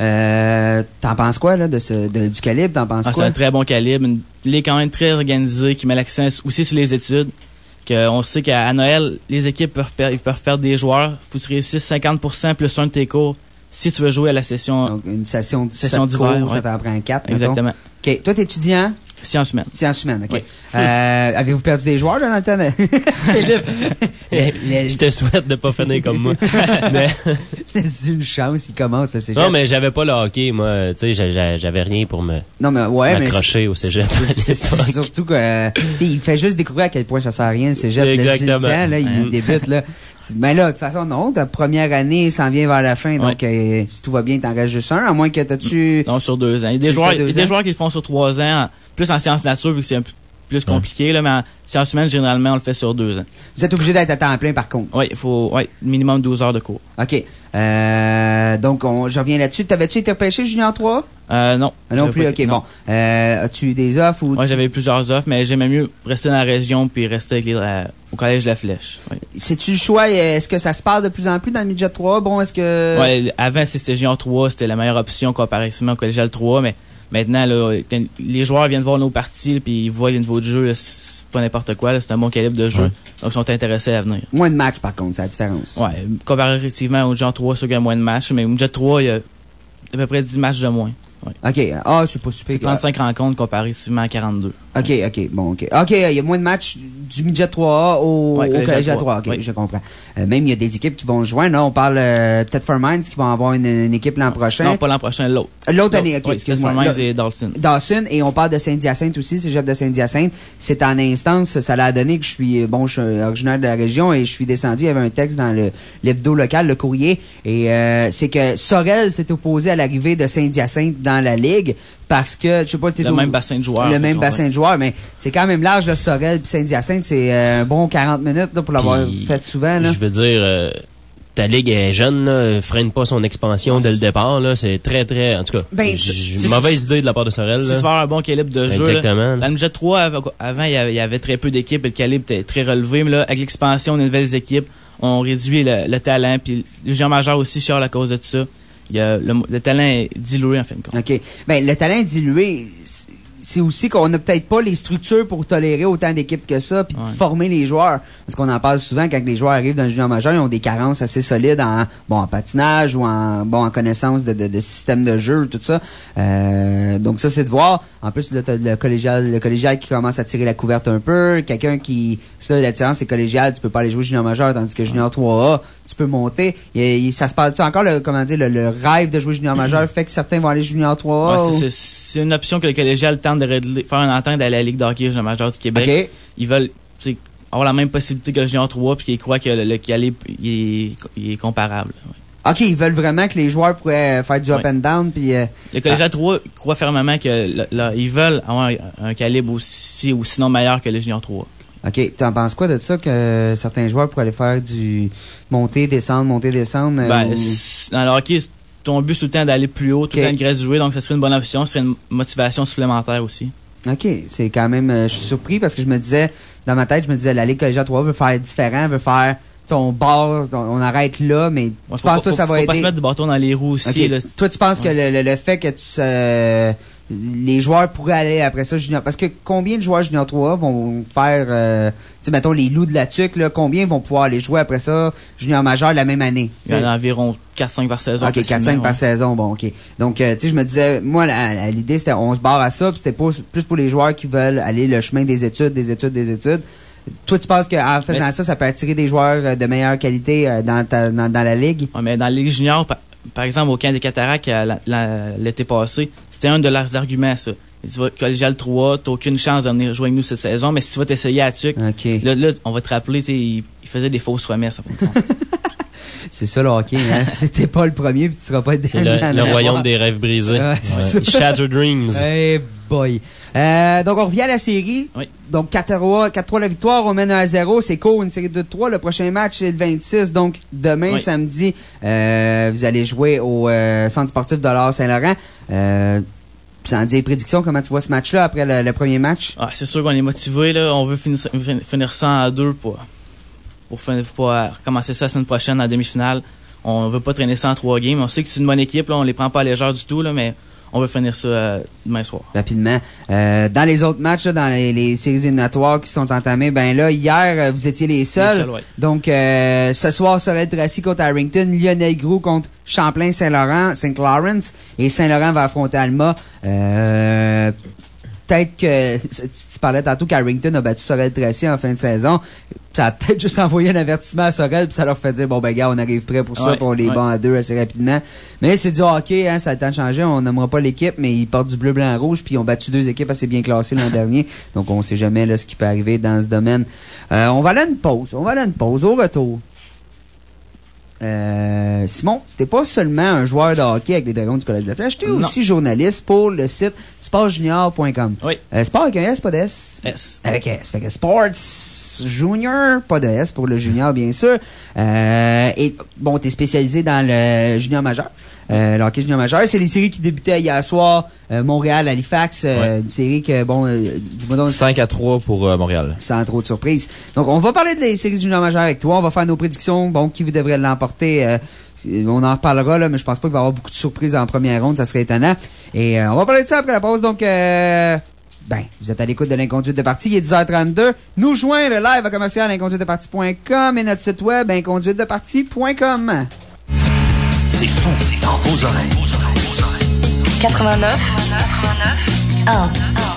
T'en penses quoi là du calibre? T'en penses quoi? C'est un très bon calibre, une ligue quand même très organisée qui met l'accent aussi sur les études. On sait qu'à Noël, les équipes peuvent perdre des joueurs. Faut que tu réussisses 50% plus un de tes cours si tu veux jouer à la session. Donc, une session d'hiver, ça t'en prend 4. Exactement. OK. Toi, t'es étudiant? Sciences humaines. Sciences humaines, OK. Oui. Avez-vous perdu des joueurs, Jonathan? Je te souhaite de pas finir comme moi. Mais... C'est une chance, il commence à cégep. Non, mais j'avais pas le hockey, moi. Tu sais, j'avais rien pour m'accrocher au cégep. C'est surtout que, tu sais, il fait juste découvrir à quel point ça sert à rien, le cégep. Exactement. Là, il débute, là. Mais là, de toute façon, non, ta première année s'en vient vers la fin, donc si tout va bien, t'en restes juste un, à moins que t'as-tu... Non, sur 2 ans. Il y a des joueurs qui le font sur 3 ans, plus en sciences nature, vu que c'est un peu plus compliqué, là, mais en sciences humaines, généralement, on le fait sur 2 ans. Vous êtes obligé d'être à temps plein, par contre? Oui, il faut, minimum 12 heures de cours. OK. Donc, je reviens là-dessus. T'avais-tu été repêché Junior 3? Non. Non plus, OK, bon. As-tu eu des offres ou... Ouais, j'avais eu plusieurs offres, mais j'aimais mieux rester dans la région puis rester avec Collège La Flèche. Oui. C'est-tu le choix? Est-ce que ça se parle de plus en plus dans le midget 3? Bon, est-ce que... Ouais, avant, c'était junior 3, c'était la meilleure option comparativement au collégial 3, mais maintenant, là, les joueurs viennent voir nos parties, puis ils voient les niveaux de jeu, là, c'est pas n'importe quoi, là, c'est un bon calibre de jeu. Ouais. Donc, ils sont intéressés à venir. Moins de matchs, par contre, c'est la différence. Ouais, comparativement au junior 3, c'est qu'il y a moins de matchs, mais au midget 3, il y a à peu près 10 matchs de moins. Ouais. OK. Ah, c'est pas super. 35 rencontres comparativement à 42. OK. Bon, OK. OK, il y a moins de matchs du midget 3A au collégial 3. OK, oui. Je comprends. Même, il y a des équipes qui vont joindre. Là, on parle Thetford Mines qui vont avoir une équipe l'an prochain. Non, pas l'an prochain, l'autre. L'autre année, OK, excuse-moi. Thetford Mines et Dawson. Dawson, et on parle de Saint-Hyacinthe aussi, Cégep de Saint-Hyacinthe. C'est en instance, ça l'a donné que je suis originaire de la région et je suis descendu. Il y avait un texte dans l'hebdo local, le Courrier, et c'est que Sorel s'est opposé à l'arrivée de Saint-Hyacinthe dans la Ligue. Parce que, je sais pas, même bassin de joueurs. Le même bassin de joueurs, mais c'est quand même large, le Sorel puis Saint-Hyacinthe, c'est un bon 40 minutes, là, pour l'avoir fait souvent, là. Je veux dire, ta ligue est jeune, là, freine pas son expansion dès le départ, là, c'est très, en tout cas, mauvaise idée de la part de Sorel, là. C'est faire un bon calibre de jeu. Exactement. Dans le midget 3, avant, il y avait très peu d'équipes et le calibre était très relevé, mais là, avec l'expansion des nouvelles équipes, on réduit le talent, puis le junior majeur aussi chiale à cause de tout ça. Le talent est dilué, en fin de compte. OK. Ben, le talent est dilué, c'est aussi qu'on n'a peut-être pas les structures pour tolérer autant d'équipes que ça, puis de former les joueurs. Parce qu'on en parle souvent quand les joueurs arrivent dans le junior majeur, ils ont des carences assez solides en patinage ou en connaissance de système de jeu, tout ça. Donc ça, c'est de voir. En plus, là, t'as le collégial qui commence à tirer la couverte un peu. Quelqu'un qui... Ça, la différence, c'est collégial, tu peux pas aller jouer junior majeur, tandis que junior 3A, tu peux monter. Ça se parle-tu encore, le rêve de jouer junior majeur fait que certains vont aller junior 3A? Ouais, c'est une option que le collégial tente de faire une entente à la Ligue d'hockey junior majeur du Québec. Okay. Ils veulent avoir la même possibilité que le junior 3 puis qu'ils croient que le calibre il est comparable. Ouais. OK, ils veulent vraiment que les joueurs pourraient faire du up and down. Puis le collégial 3 croit fermement que ils veulent avoir un calibre aussi ou sinon meilleur que le junior 3. OK. Tu en penses quoi de ça, que certains joueurs pourraient aller faire du monter, descendre? Dans le hockey, ton but, c'est tout le temps d'aller plus haut, tout le temps de graduer, donc ça serait une bonne option, ce serait une motivation supplémentaire aussi. OK. C'est quand même... je suis surpris parce que je me disais, dans ma tête, la Ligue collégiale 3 veut faire différent, veut faire... On barre, on arrête là, mais tu penses que ça va aider? Faut pas se mettre du bâton dans les roues aussi. Okay. Là, toi, tu penses que le fait que les joueurs pourraient aller après ça junior, parce que combien de joueurs junior 3 vont faire, mettons les loups de la tuque, là, combien vont pouvoir aller jouer après ça junior majeur la même année? Il y en a environ 4-5 par saison. OK, 4-5 par saison, bon, OK. Donc, je me disais, moi, l'idée, c'était, on se barre à ça, puis c'était plus pour les joueurs qui veulent aller le chemin des études. Toi, tu penses qu'en faisant ça peut attirer des joueurs de meilleure qualité dans la Ligue? Ouais, mais dans la Ligue junior, par exemple, au camp des Cataractes, l'été passé, c'était un de leurs arguments, ça. Ils disent, collégial 3, t'as aucune chance de venir jouer avec nous cette saison, mais si tu vas t'essayer à TUC, là, on va te rappeler, il faisait des fausses promesses, C'est ça le hockey, hein? C'était pas le premier, puis tu seras pas le dernier. C'est le royaume des rêves brisés. Ouais. Shattered Dreams. Hey boy. Donc, on revient à la série. Oui. Donc, 4-3 la victoire, on mène 1-0. C'est cool, une série de 2-3. Le prochain match, c'est le 26. Donc, demain, samedi, vous allez jouer au Centre sportif de l'Or Saint-Laurent. Sans dire prédiction, comment tu vois ce match-là après le premier match? Ah, c'est sûr qu'on est motivé, là. On veut finir ça à 2 pour commencer ça la semaine prochaine en demi-finale. On veut pas traîner ça en 3 games. On sait que c'est une bonne équipe, là. On les prend pas à légère du tout, là, mais on veut finir ça demain soir. Rapidement. Dans les autres matchs, là, dans les séries éliminatoires qui sont entamées, là, hier, vous étiez les seuls. Donc, ce soir, Sorel-Tracy contre Harrington, Lionel Groulx contre Champlain-Saint-Laurent, St. Lawrence, et Saint-Laurent va affronter Alma. Peut-être que, tu parlais tantôt qu'Harrington a battu Sorel-Tracy en fin de saison. Ça a peut-être juste envoyé un avertissement à Sorel, puis ça leur fait dire, gars, on arrive prêt pour ça, puis on les bat à 2 assez rapidement. Mais c'est du hockey, hein, ça a le temps de changer. On nommera pas l'équipe, mais ils portent du bleu, blanc, rouge, puis ils ont battu 2 équipes assez bien classées l'an dernier. Donc, on sait jamais, là, ce qui peut arriver dans ce domaine. On va aller à une pause. Au retour. Simon, t'es pas seulement un joueur de hockey avec les Dragons du Collège de la Flèche, t'es aussi journaliste pour le site sportsjunior.com. Oui. Sport avec un S, pas de S? S. Avec S. Fait que Sports Junior, pas de S pour le junior, bien sûr. Et bon, t'es spécialisé dans le junior majeur. Le hockey junior majeur, c'est les séries qui débutaient hier soir. Montréal, Halifax, une série que, bon, dis-moi donc. 5-3 pour Montréal. Sans trop de surprise. Donc, on va parler de les séries junior majeur avec toi. On va faire nos prédictions. Bon, qui vous devrait l'emporter? On en reparlera, là, mais je pense pas qu'il va y avoir beaucoup de surprises en première ronde. Ça serait étonnant. Et on va parler de ça après la pause. Donc, vous êtes à l'écoute de l'Inconduite de partie. Il est 10h32. Nous joindre live à commercial inconduitedepartie.com et notre site web inconduitedepartie.com. C'est fou, c'est dans vos oreilles. 89 1.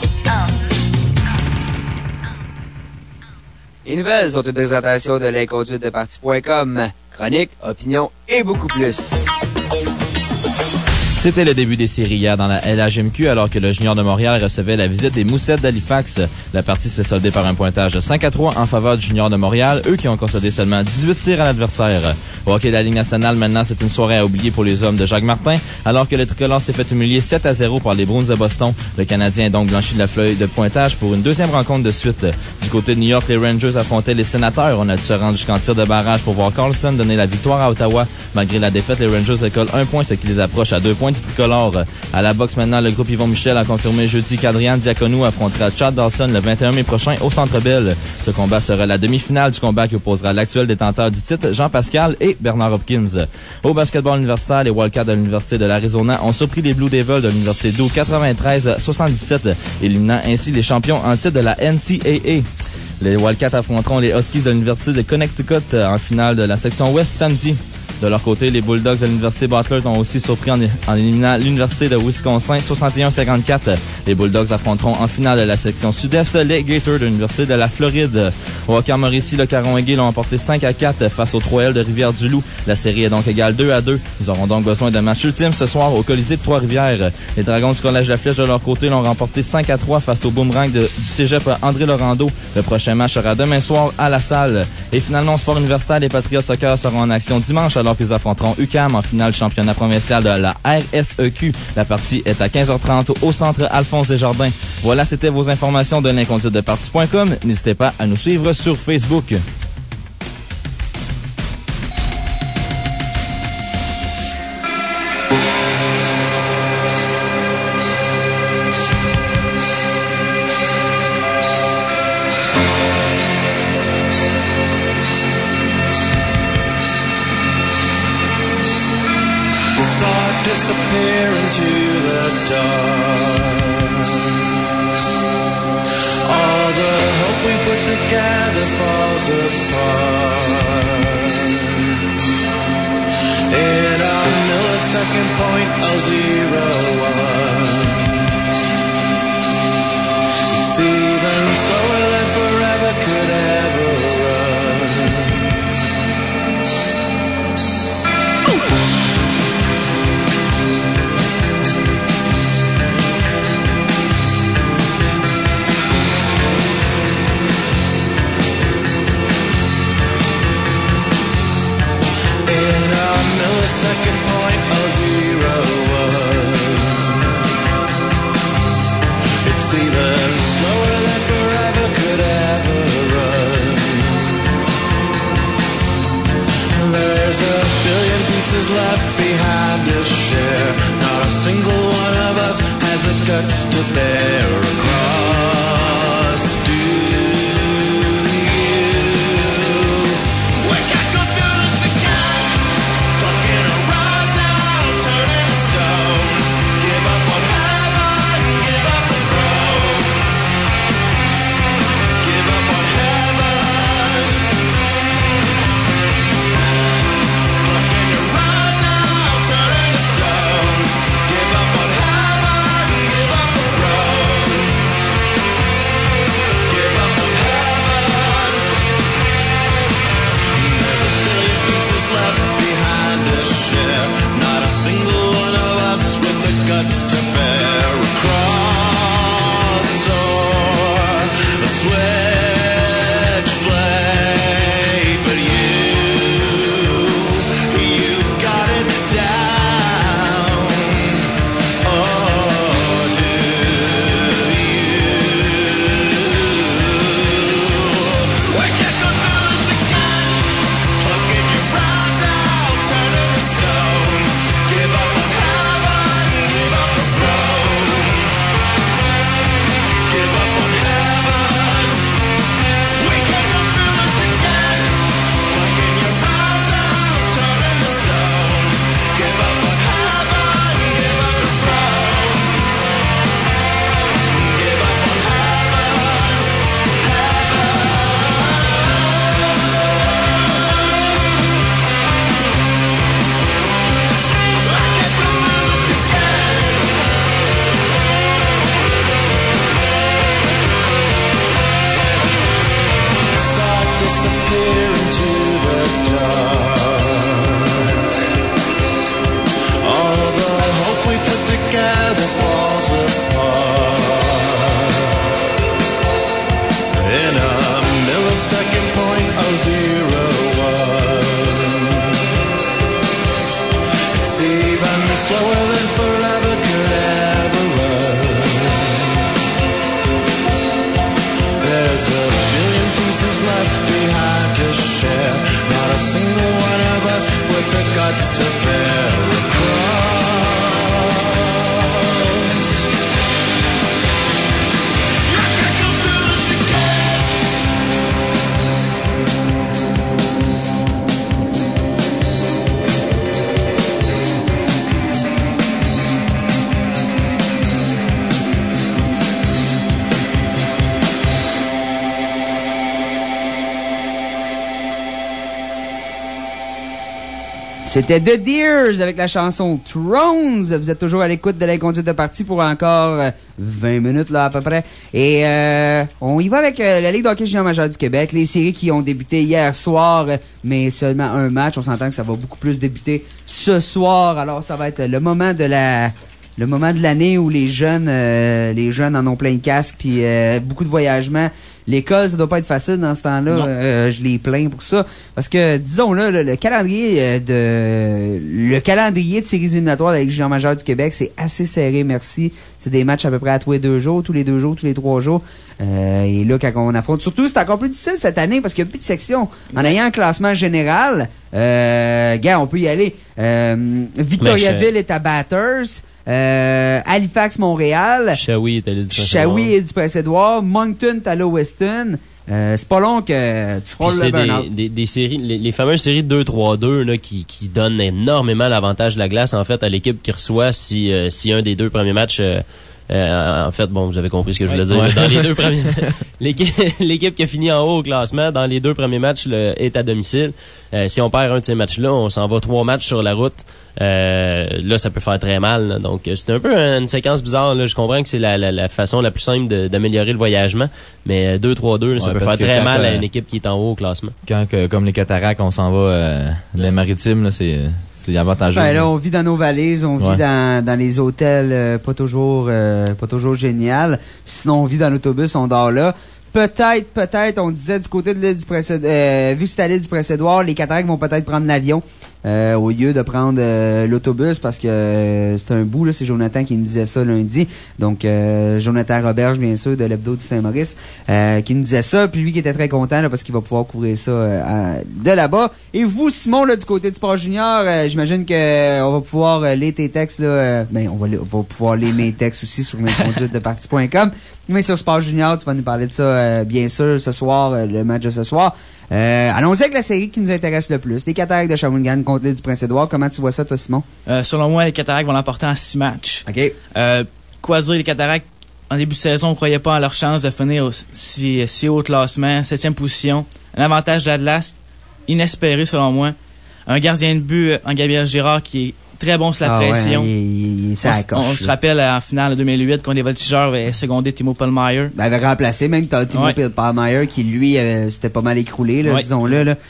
Les nouvelles sont une présentation de l'inconduitedepartie.com. Chronique, opinion et beaucoup plus. C'était le début des séries hier dans la LHMQ alors que le Junior de Montréal recevait la visite des Moussettes d'Halifax. La partie s'est soldée par un pointage de 5-3 en faveur du Junior de Montréal, eux qui ont concédé seulement 18 tirs à l'adversaire. Au hockey de la Ligue nationale, maintenant, c'est une soirée à oublier pour les hommes de Jacques Martin alors que le tricolore s'est fait humilier 7-0 par les Bruins de Boston. Le Canadien est donc blanchi de la feuille de pointage pour une deuxième rencontre de suite. Du côté de New York, les Rangers affrontaient les Sénateurs. On a dû se rendre jusqu'en tir de barrage pour voir Carlson donner la victoire à Ottawa. Malgré la défaite, les Rangers décollent un point, ce qui les approche à 2 points du tricolore. À la boxe maintenant, le groupe Yvon Michel a confirmé jeudi qu'Adrian Diaconou affrontera Chad Dawson le 21 mai prochain au Centre Bell. Ce combat sera la demi-finale du combat qui opposera l'actuel détenteur du titre, Jean-Pascal et Bernard Hopkins. Au basketball universitaire, les Wildcats de l'Université de l'Arizona ont surpris les Blue Devils de l'Université d'Eau 93-77, éliminant ainsi les champions en titre de la NCAA. Les Wildcats affronteront les Huskies de l'Université de Connecticut en finale de la section Ouest samedi. De leur côté, les Bulldogs de l'Université Butler ont aussi surpris en éliminant l'Université de Wisconsin 61-54. Les Bulldogs affronteront en finale de la section sud-est les Gators de l'Université de la Floride. Au hockey en Mauricie, le Caron et Guy l'ont emporté 5-4 face aux 3L de Rivière-du-Loup. La série est donc égale 2-2. Nous aurons donc besoin d'un match ultime ce soir au Colisée de Trois-Rivières. Les Dragons du Collège de la Flèche de leur côté l'ont remporté 5-3 face au Boomerang du cégep André Laurando. Le prochain match sera demain soir à la salle. Et finalement, au sport universitaire, les Patriots Soccer seront en action dimanche alors qu'ils affronteront UQAM en finale championnat provincial de la RSEQ. La partie est à 15h30 au centre Alphonse Desjardins. Voilà, c'était vos informations de l'inconduitedepartie.com. N'hésitez pas à nous suivre sur Facebook. Disappear into the dark. All the hope we put together falls apart. In a millisecond .001, it's even slower than forever could ever run. Millisecond .001. It's even slower than forever could ever run. There's a billion pieces left behind to share. Not a single one of us has the guts to bear across. Do you? We can't go through this again. Fucking arise out, turning stone. Give up on heaven, give up the throne. Give up on heaven. Fucking arise out, turning stone. C'était The Deers avec la chanson Thrones. Vous êtes toujours à l'écoute de l'inconduite de partie pour encore 20 minutes là à peu près. Et on y va avec la Ligue d'hockey junior majeur du Québec. Les séries qui ont débuté hier soir, mais seulement un match. On s'entend que ça va beaucoup plus débuter ce soir. Alors ça va être le moment de l'année où les jeunes en ont plein de casques puis beaucoup de voyagement. L'école, ça doit pas être facile dans ce temps-là. Je les plains pour ça. Parce que, disons-le, le calendrier de séries éliminatoires de la Ligue junior majeure du Québec, c'est assez serré, merci. C'est des matchs à peu près à tous les 2 jours, tous les 2 jours, tous les 3 jours. Et là, quand on affronte, surtout, c'est encore plus difficile cette année parce qu'il n'y a plus de section. En ayant un classement général, on peut y aller. Victoriaville est à Bathurst. Halifax, Montréal. Shawi est à l'île du Prince-Édouard. Shawi est du Prince-Édouard. Moncton est à l'Oweston. C'est pas long que tu feras le burn-out. Des séries, les fameuses séries 2-3-2 là, qui donnent énormément l'avantage de la glace en fait à l'équipe qui reçoit si un des 2 premiers matchs en fait, bon, vous avez compris ce que je voulais dire. Ouais. Dans les 2 premiers, l'équipe qui a fini en haut au classement, dans les 2 premiers matchs, est à domicile. Si on perd un de ces matchs-là, on s'en va 3 matchs sur la route. Là, ça peut faire très mal. Là. Donc, c'est un peu une séquence bizarre. Là. Je comprends que c'est la façon la plus simple d'améliorer le voyagement, mais 2-3-2, ça peut faire très mal à une équipe qui est en haut au classement. Quand, comme les Cataractes, on s'en va les Maritimes, là, c'est avantageux. Ben là, on vit dans nos valises, on vit dans les hôtels pas toujours génial. Sinon, on vit dans l'autobus, on dort là. Peut-être, on disait du côté de l'île du Prince-Édouard, vu que c'est à l'île du Prince-Édouard, les Cataractes vont peut-être prendre l'avion au lieu de prendre l'autobus parce que c'est un bout, là, c'est Jonathan qui nous disait ça lundi. Donc, Jonathan Roberge, bien sûr, de l'Hebdo du Saint-Maurice, qui nous disait ça, puis lui qui était très content là, parce qu'il va pouvoir couvrir ça de là-bas. Et vous, Simon, là, du côté du Sport Junior, j'imagine que on va pouvoir lire tes textes, là, on va pouvoir lire mes textes aussi sur l'inconduitedepartie.com. Mais sur Sport Junior, tu vas nous parler de ça, bien sûr, ce soir, le match de ce soir. Allons-y avec la série qui nous intéresse le plus. Les Cataractes de Shawinigan contre l'île du Prince-Édouard. Comment tu vois ça, toi, Simon? Selon moi, les Cataractes vont l'emporter en 6 matchs. OK. Quoi dire, les Cataractes, en début de saison, on croyait pas en leur chance de finir si haut au classement, 7e position. Un avantage d'Atlas, inespéré selon moi. Un gardien de but, en Gabriel Girard, qui est très bon sur la pression. Ouais, on se rappelle en finale 2008 quand les Voltigeurs avaient secondé Timo Pellmeyer. Ben, avait remplacé même Timo Pellmeyer qui lui s'était pas mal écroulé, là, disons-le, là.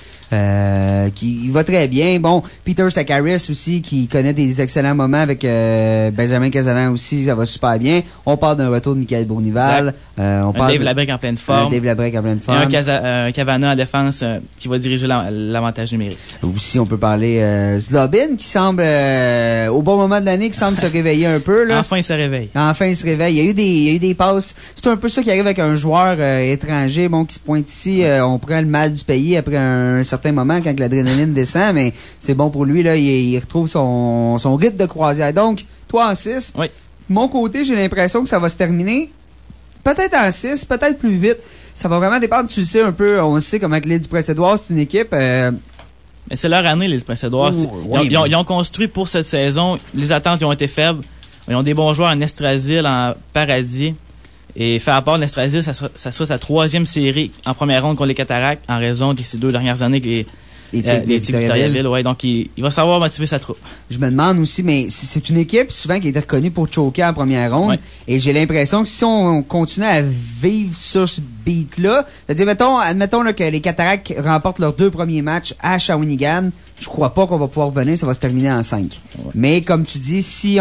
Qui va très bien. Bon, Peter Sakaris aussi, qui connaît des excellents moments avec Benjamin Cazalan aussi, ça va super bien. On parle d'un retour de Michael Bournival. On parle Dave Labrec en pleine forme. Dave Labrec en pleine forme. Et un Cavana en défense qui va diriger l'avantage numérique. Aussi, on peut parler Zlobin, qui semble, au bon moment de l'année, qui semble se réveiller un peu, là. Enfin, il se réveille. Il y a eu des passes. C'est un peu ça qui arrive avec un joueur étranger, bon, qui se pointe ici. On prend le mal du pays après un certain moment quand l'adrénaline descend, mais c'est bon pour lui, là, il retrouve son rythme de croisière. Donc, toi en 6. Oui. Mon côté, j'ai l'impression que ça va se terminer peut-être en 6, peut-être plus vite. Ça va vraiment dépendre, tu le sais un peu, on sait comment l'île du Prince-Édouard, c'est une équipe... Mais c'est leur année, l'île du Prince-Édouard. Ils ont construit pour cette saison, les attentes ont été faibles. Ils ont des bons joueurs en Estrasile, en Paradis. Et faire à part l'Estrasile, ça sera sa 3e série en première ronde contre les Cataractes en raison de ces 2 dernières années que les Tigres Victoriaville. Ouais, donc il va savoir motiver sa troupe. Je me demande aussi, mais c'est une équipe souvent qui a été reconnue pour choker en première ronde. Ouais. Et j'ai l'impression que si on continue à vivre sur ce beat-là, c'est-à-dire, admettons là, que les Cataractes remportent leurs 2 premiers matchs à Shawinigan, je crois pas qu'on va pouvoir revenir, ça va se terminer en 5. Ouais. Mais comme tu dis, si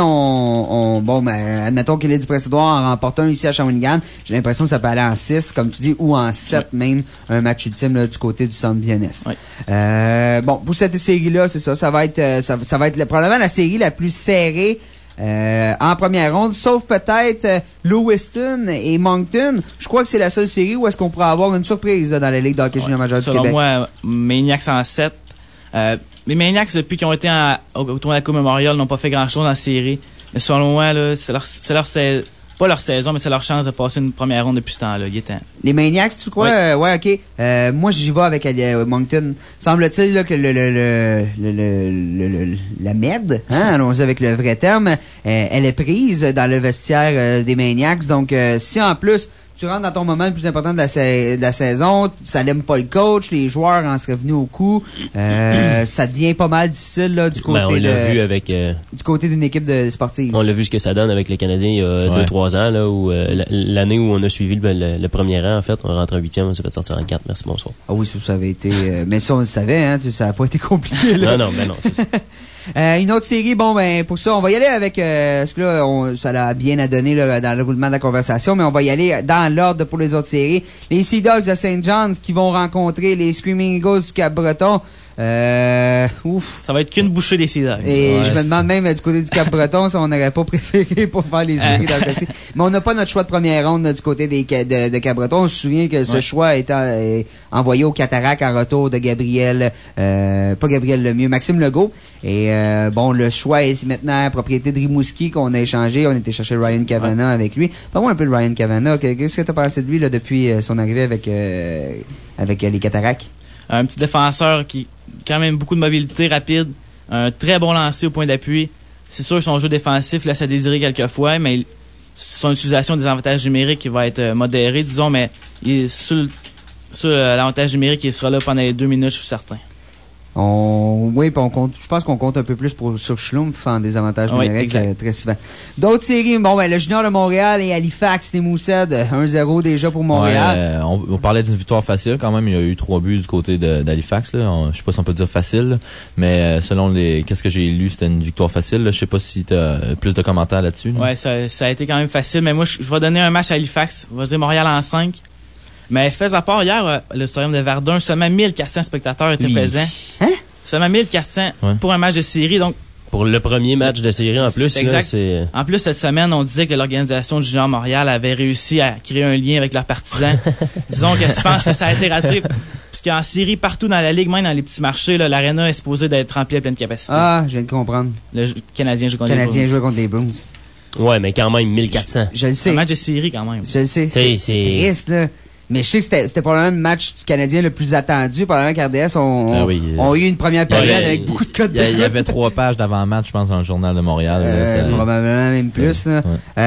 admettons que l'île du Prince-Édouard en remporte un ici à Shawinigan, j'ai l'impression que ça peut aller en 6, comme tu dis, ou en 7 même, un match ultime là, du côté du centre Biennesse. Ouais. Pour cette série-là, c'est ça. Ça va être probablement la série la plus serrée en première ronde, sauf peut-être Lewiston et Moncton. Je crois que c'est la seule série où est-ce qu'on pourrait avoir une surprise là, dans la Ligue d'hockey junior majeur du Québec. Selon moi, Maniacs en 7. Les Maniacs, depuis qu'ils ont été au tournoi de la Coupe Memorial, n'ont pas fait grand-chose dans la série. Mais selon moi, là, pas leur saison, mais c'est leur chance de passer une première ronde depuis ce temps-là. Les Maniacs, tu crois? Ouais, OK. Moi, j'y vais avec Moncton. Semble-t-il là, que la MED, allons-y avec le vrai terme, elle est prise dans le vestiaire des Maniacs. Donc, si en plus, tu rentres dans ton moment le plus important de la saison, ça n'aime pas le coach, les joueurs en seraient venus au coup, ça devient pas mal difficile là, du côté on l'a vu avec du côté d'une équipe sportive. On l'a vu ce que ça donne avec les Canadiens il y a 2-3 ans, là, où l'année où on a suivi le premier rang, en fait, on rentre en 8e, on s'est fait sortir en 4. Merci, bonsoir. Ah oui, ça avait été... mais ça, on le savait, hein, ça n'a pas été compliqué. Là. Non, c'est ça. Une autre série, bon, ben, pour ça, on va y aller avec, parce que là, ça l'a bien à donner, là, dans le roulement de la conversation, mais on va y aller dans l'ordre pour les autres séries. Les Sea Dogs de St. John's qui vont rencontrer les Screaming Eagles du Cap-Breton. Ouf. Ça va être qu'une bouchée des Sea Dogs. Et je me demande même, du côté du Cap-Breton, si on n'aurait pas préféré pour faire les séries dans le passé. Mais on n'a pas notre choix de première ronde, là, du côté de Cap-Breton. On se souvient que ce choix a été envoyé au Cataract en retour de Gabriel, pas Gabriel Lemieux, Maxime Legault. Et bon, le choix est maintenant propriété de Rimouski qu'on a échangé. On était chercher Ryan Kavanagh avec lui. Parle-moi un peu de Ryan Kavanagh. Qu'est-ce que tu as pensé de lui là, depuis son arrivée avec les Cataractes? Un petit défenseur qui quand même beaucoup de mobilité rapide, un très bon lancer au point d'appui. C'est sûr que son jeu défensif laisse à désirer quelquefois, mais son utilisation des avantages numériques il va être modérée, disons, mais il est sur l'avantage numérique, il sera là pendant les 2 minutes, je suis certain. Oui, puis je pense qu'on compte un peu plus sur Schlumpf en des avantages numériques très souvent. D'autres séries, bon, ben, le Junior de Montréal et Halifax, les Mooseheads, 1-0 déjà pour Montréal. On parlait d'une victoire facile quand même. Il y a eu 3 buts du côté d'Halifax. Je sais pas si on peut dire facile, mais selon qu'est-ce que j'ai lu, c'était une victoire facile. Là. Je sais pas si tu as plus de commentaires là-dessus. Ouais, ça a été quand même facile, mais moi, je vais donner un match à Halifax. Je vais dire Montréal en 5. Mais fait à part hier, le Stadium de Verdun, seulement 1400 spectateurs étaient présents. Hein? Seulement 1400 pour un match de série, donc. Pour le premier match de série, en plus, là, c'est... En plus, cette semaine, on disait que l'organisation du Junior Montréal avait réussi à créer un lien avec leurs partisans. Disons que je pense que ça a été raté. Puisqu'en série, partout dans la ligue, même dans les petits marchés, l'aréna est supposée d'être remplie à pleine capacité. Ah, je viens de comprendre. Le Canadien joue contre les Bruins. Ouais, mais quand même, 1400. Je le sais. Un match de série, quand même. Je le sais. C'est triste, là. Mais je sais que c'était probablement le match du Canadien le plus attendu. Probablement qu'RDS ont eu une première période avec beaucoup de codes. Il y avait 3 pages d'avant-match, je pense, dans le Journal de Montréal. Probablement même plus. Là.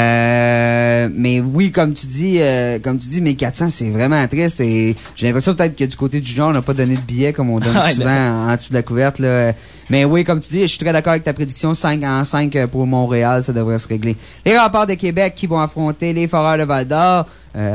Mais oui, comme tu dis, 1400, c'est vraiment triste. Et j'ai l'impression peut-être que du côté du Junior, on n'a pas donné de billets comme on donne souvent en dessous de la couverte. Là. Mais oui, comme tu dis, je suis très d'accord avec ta prédiction. 5-5 pour Montréal, ça devrait se régler. Les Remparts de Québec qui vont affronter les Foreurs de Val-d'Or.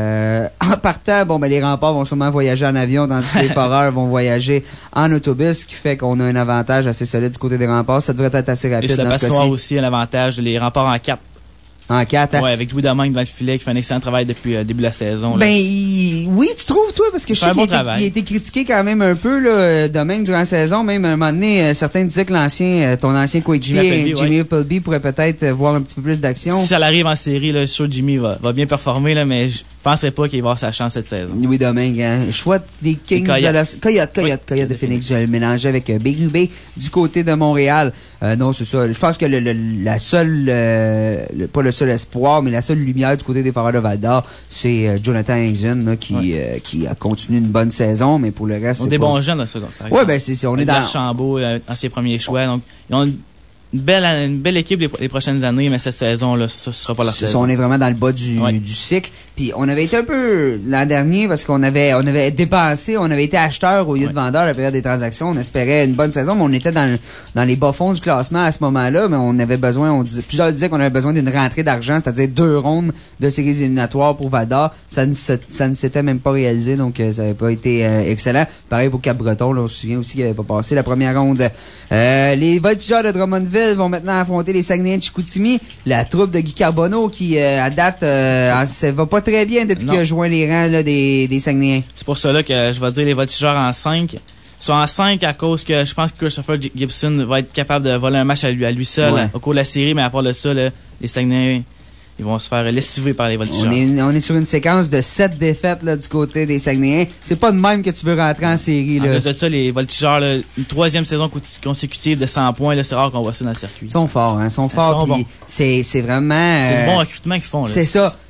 En partant, les Remparts vont sûrement voyager en avion, tandis que les Foreurs vont voyager en autobus, ce qui fait qu'on a un avantage assez solide du côté des Remparts. Ça devrait être assez rapide. Et dans ce cas-ci. Aussi un avantage, les Remparts en 4. En 4, hein? Ouais, avec Louis Domingue dans le filet qui fait un excellent travail depuis le début de la saison. Là. Oui, tu trouves, toi, parce que je sais qu'il a été critiqué quand même un peu, là, Domingue, durant la saison. Même à un moment donné, certains disaient que ton ancien coéquipier, Jimmy Appleby, pourrait peut-être voir un petit peu plus d'action. Si ça arrive en série, là, je suis sûr que Jimmy va bien performer, là, mais je penserais pas qu'il va avoir sa chance cette saison. Louis Domingue, hein? Choix des Kings Coyote de Phoenix. Je vais le mélanger avec Bérubé du côté de Montréal. Non, c'est ça. Je pense que la seule, pas le seul espoir, mais la seule lumière du côté des Foreurs de Val-d'Or, c'est Jonathan Hingsen, qui a continué une bonne saison, mais pour le reste, c'est des bons jeunes, ça. Ouais, c'est on est dans Chambaud, dans ses premiers choix, donc ils ont une belle équipe les prochaines années, mais cette saison-là, ce sera pas la saison. On est vraiment dans le bas du cycle. Puis on avait été un peu l'an dernier parce qu'on avait dépensé, on avait été acheteur au lieu de vendeur à la période des transactions. On espérait une bonne saison, mais on était dans les bas-fonds du classement à ce moment-là, mais on avait besoin, plusieurs disaient qu'on avait besoin d'une rentrée d'argent, c'est-à-dire 2 rondes de séries éliminatoires pour Val-d'Or. Ça ne s'était même pas réalisé, donc ça n'avait pas été excellent. Pareil pour Cap-Breton, là, on se souvient aussi qu'il n'avait pas passé la première ronde. Les Voltigeurs de Drummondville vont maintenant affronter les Saguenayens de Chicoutimi. La troupe de Guy Carbonneau qui, à date, ça va pas très bien depuis qu'il a joint les rangs là, des Saguenayens. C'est pour cela que je vais dire les Voltigeurs en 5. Ils sont en 5 à cause que je pense que Christopher Gibson va être capable de voler un match à lui seul au cours de la série, mais à part de ça, là, les Saguenayens, ils vont se faire lessiver par les Voltigeurs. On est sur une séquence de 7 défaites là, du côté des Saguenayens. C'est pas de même que tu veux rentrer en série. Là. En plus de ça, les Voltigeurs, là, une 3e saison consécutive de 100 points, là, c'est rare qu'on voit ça dans le circuit. Ils sont forts, hein. Ils sont forts. Puis c'est vraiment... c'est du bon recrutement qu'ils font. Là. C'est ça.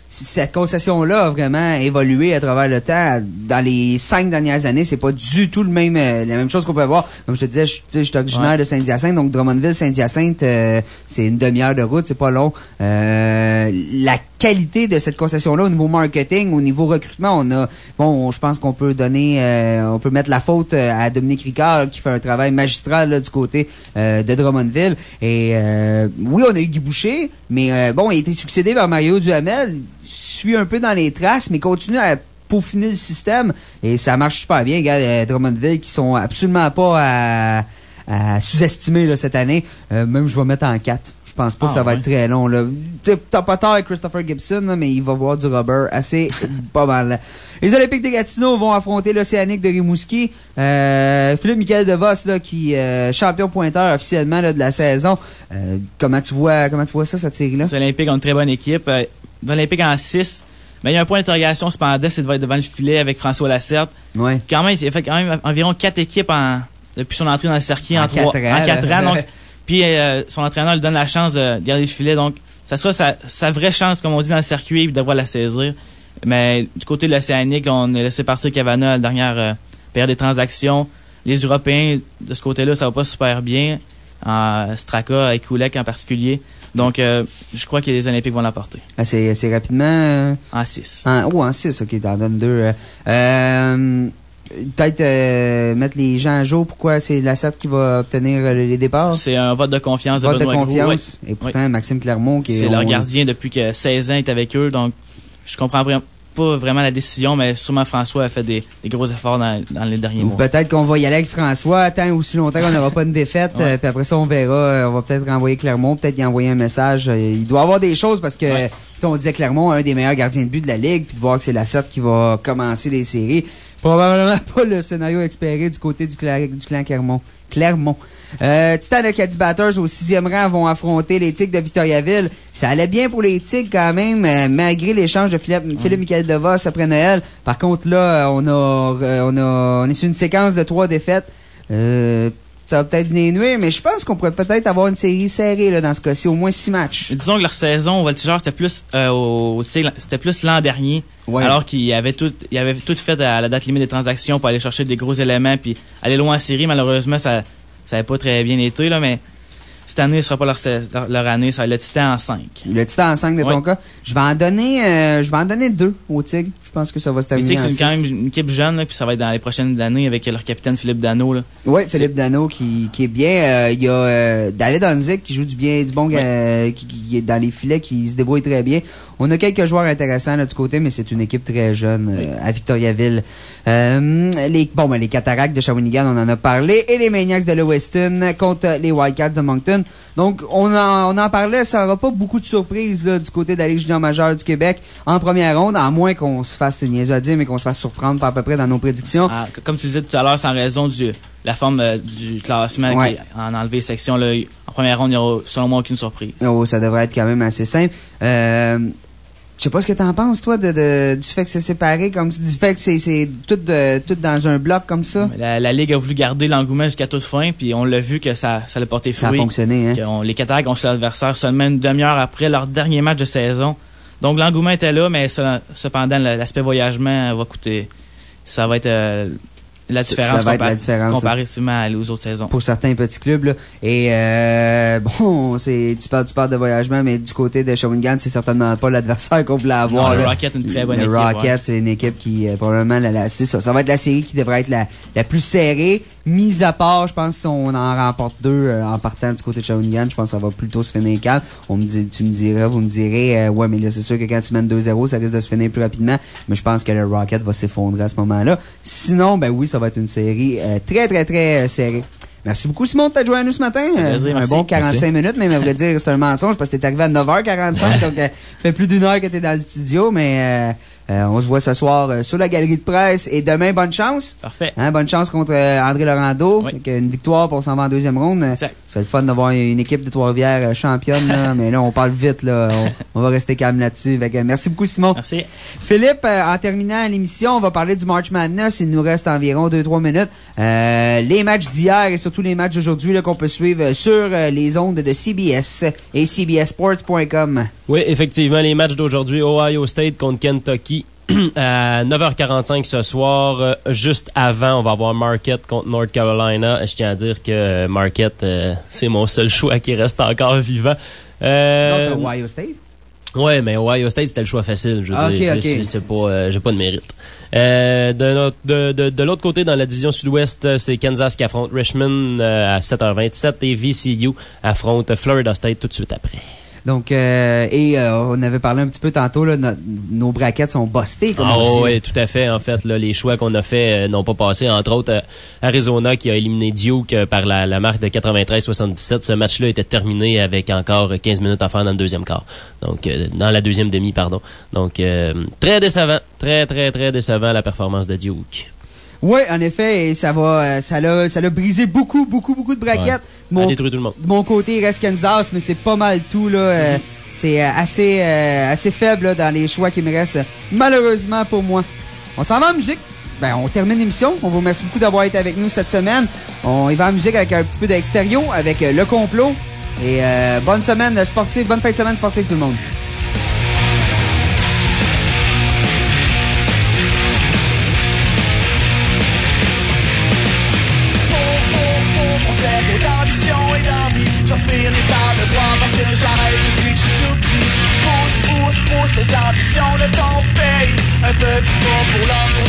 cette concession-là a vraiment évolué à travers le temps. Dans les 5 dernières années, c'est pas du tout la même chose qu'on peut voir. Comme je te disais, je suis originaire de Saint-Hyacinthe, donc Drummondville, Saint-Hyacinthe, c'est une demi-heure de route, c'est pas long. La qualité de cette concession-là au niveau marketing, au niveau recrutement, je pense qu'on peut on peut mettre la faute à Dominique Ricard qui fait un travail magistral là, du côté de Drummondville. Et oui, on a eu Guy Boucher, mais il a été succédé par Mario Duhamel, suit un peu dans les traces, mais continue à peaufiner le système et ça marche super bien. Regarde, Drummondville qui sont absolument pas à sous-estimer là, cette année. Même je vais mettre en 4. Je pense pas que ça va être très long. Là. T'as pas tort avec Christopher Gibson, là, mais il va voir du rubber assez pas mal. Là. Les Olympiques de Gatineau vont affronter l'Océanique de Rimouski. Philippe Michael DeVos, là, qui champion pointeur officiellement là, de la saison. Comment tu vois ça, cette série-là? Les Olympiques ont une très bonne équipe. Les Olympiques en 6. Mais il y a un point d'interrogation cependant, c'est de être devant le filet avec François Lacerte. Ouais. Quand même, il a fait quand même environ 4 équipes depuis son entrée dans le circuit en 4 ans. Donc, puis son entraîneur lui donne la chance de garder le filet. Donc, ça sera sa vraie chance, comme on dit, dans le circuit, de devoir la saisir. Mais du côté de l'Océanique, on a laissé partir Cavana à la dernière période des transactions. Les Européens, de ce côté-là, ça va pas super bien. Straka et Koulek en particulier. Donc, je crois que les Olympiques vont l'emporter. C'est rapidement... En 6. En 6, OK, t'en donnes 2. Peut-être mettre les gens à jour. Pourquoi c'est Lacerte qui va obtenir les départs? C'est un vote de confiance de Benoît Benoît Gros. Oui. Et pourtant, Maxime Clermont qui c'est leur gardien depuis que 16 ans est avec eux. Donc, je comprends pas vraiment la décision, mais sûrement François a fait des gros efforts dans les derniers mois. Peut-être qu'on va y aller avec François tant aussi longtemps qu'on n'aura pas une défaite. Puis après ça, on verra. On va peut-être renvoyer Clermont, peut-être y envoyer un message. Il doit y avoir des choses parce que on disait Clermont, un des meilleurs gardiens de but de la Ligue, puis de voir que c'est Lacerte qui va commencer les séries. Probablement pas le scénario espéré du côté du clan Clermont. Titans de Caddy Batters au 6e rang vont affronter les Tigres de Victoriaville. Ça allait bien pour les Tigres quand même, malgré l'échange de Philippe Michael DeVos après Noël. Par contre, là, on est sur une séquence de 3 défaites. Ça va peut-être les nuire, mais je pense qu'on pourrait peut-être avoir une série serrée là, dans ce cas-ci, au moins 6 matchs. Disons que leur saison au Voltigeur, c'était plus l'an dernier, alors qu'ils avaient tout fait à la date limite des transactions pour aller chercher des gros éléments puis aller loin en série. Malheureusement, ça n'avait pas très bien été, là, mais cette année, ce sera pas leur année, ça va être le Titan en 5. Le Titan en 5 de ton cas. Je vais en donner 2 aux Tigres. Je pense que ça va se terminer en 6. C'est quand même une équipe jeune, là, puis ça va être dans les prochaines années avec leur capitaine Philippe Dano. Oui, Philippe Dano qui est bien. Il y a David Honzik qui joue du bon, qui est dans les filets, qui se débrouille très bien. On a quelques joueurs intéressants là, du côté, mais c'est une équipe très jeune à Victoriaville. Les Cataractes de Shawinigan, on en a parlé, et les Maniacs de Lewiston contre les Wildcats de Moncton. Donc, on en parlait, ça n'aura pas beaucoup de surprises là, du côté de la Ligue junior majeure du Québec en première ronde, à moins qu'on se fasse, c'est niaiseux à dire, mais qu'on se fasse surprendre par à peu près dans nos prédictions. Comme tu disais tout à l'heure, c'est en raison de la forme du classement qui en enlevé section. Là, en première ronde, il n'y aura selon moi aucune surprise. Oh, ça devrait être quand même assez simple. Je sais pas ce que t'en penses, toi, du fait que c'est séparé, comme du fait que c'est tout dans un bloc comme ça. La Ligue a voulu garder l'engouement jusqu'à toute fin, puis on l'a vu que ça a porté fruit. Ça a fonctionné, hein. Les Cataractes ont su l'adversaire seulement une demi-heure après leur dernier match de saison. Donc l'engouement était là, mais cependant, l'aspect voyagement va coûter. Ça va être la différence comparativement aux autres saisons. Pour certains petits clubs, là. Et tu parles de voyagement, mais du côté de Shawinigan, c'est certainement pas l'adversaire qu'on voulait avoir. Le Rocket, une très bonne équipe. Le Rocket, c'est une équipe qui probablement c'est ça. Ça va être la série qui devrait être la plus serrée. Mis à part, je pense, si on en remporte 2 en partant du côté de Shawinigan, je pense que ça va plutôt se finir calme. Vous me direz, ouais, mais là, c'est sûr que quand tu mènes 2-0, ça risque de se finir plus rapidement. Mais je pense que le Rocket va s'effondrer à ce moment-là. Sinon, ben oui, ça va être une série très, très, très serrée. Merci beaucoup, Simon, de t'être joint à nous ce matin. Un bon 45 minutes, mais à vrai dire, c'est un mensonge parce que t'es arrivé à 9h45, donc ça fait plus d'1 heure que t'es dans le studio, mais on se voit ce soir sur la galerie de presse et demain, bonne chance. Parfait. Bonne chance contre André Laurando. Oui. Avec une victoire pour s'en va en 2e ronde. C'est le fun d'avoir une équipe de Trois-Rivières championne, là, mais là, on parle vite, là. On va rester calme là-dessus. Merci beaucoup, Simon. Merci. Philippe, en terminant l'émission, on va parler du March Madness. Il nous reste environ 2-3 minutes. Les matchs d'hier et sur tous les matchs d'aujourd'hui là, qu'on peut suivre sur les ondes de CBS et cbssports.com. Oui, effectivement, les matchs d'aujourd'hui, Ohio State contre Kentucky. À 9h45 ce soir, juste avant, on va avoir Marquette contre North Carolina. Je tiens à dire que Marquette, c'est mon seul choix qui reste encore vivant. Donc, Ohio State? Ouais, mais Ohio State, c'était le choix facile. Je veux dire, c'est pas, j'ai pas de mérite. De l'autre côté, dans la division sud-ouest, c'est Kansas qui affronte Richmond à 7h27 et VCU affronte Florida State tout de suite après. Donc, on avait parlé un petit peu tantôt, là, nos braquettes sont bustées. Oui, tout à fait. En fait, là, les choix qu'on a fait n'ont pas passé. Entre autres, Arizona qui a éliminé Duke par la marque de 93-77. Ce match-là était terminé avec encore 15 minutes à faire dans le deuxième quart. Donc, dans la deuxième demi, pardon. Donc, très décevant. Très, très, très décevant la performance de Duke. Oui, en effet, et ça l'a brisé beaucoup de braquettes. Ouais. Ça a détruit tout le monde. De mon côté, il reste Kansas, mais c'est pas mal tout, là. C'est assez faible, là, dans les choix qui me restent, malheureusement pour moi. On s'en va en musique. On termine l'émission. On vous remercie beaucoup d'avoir été avec nous cette semaine. On y va en musique avec un petit peu d'extérieur, avec Le Complot. Et bonne semaine sportive, bonne fin de semaine sportive tout le monde. Les ambitions de ton pays, un petit mot pour l'amour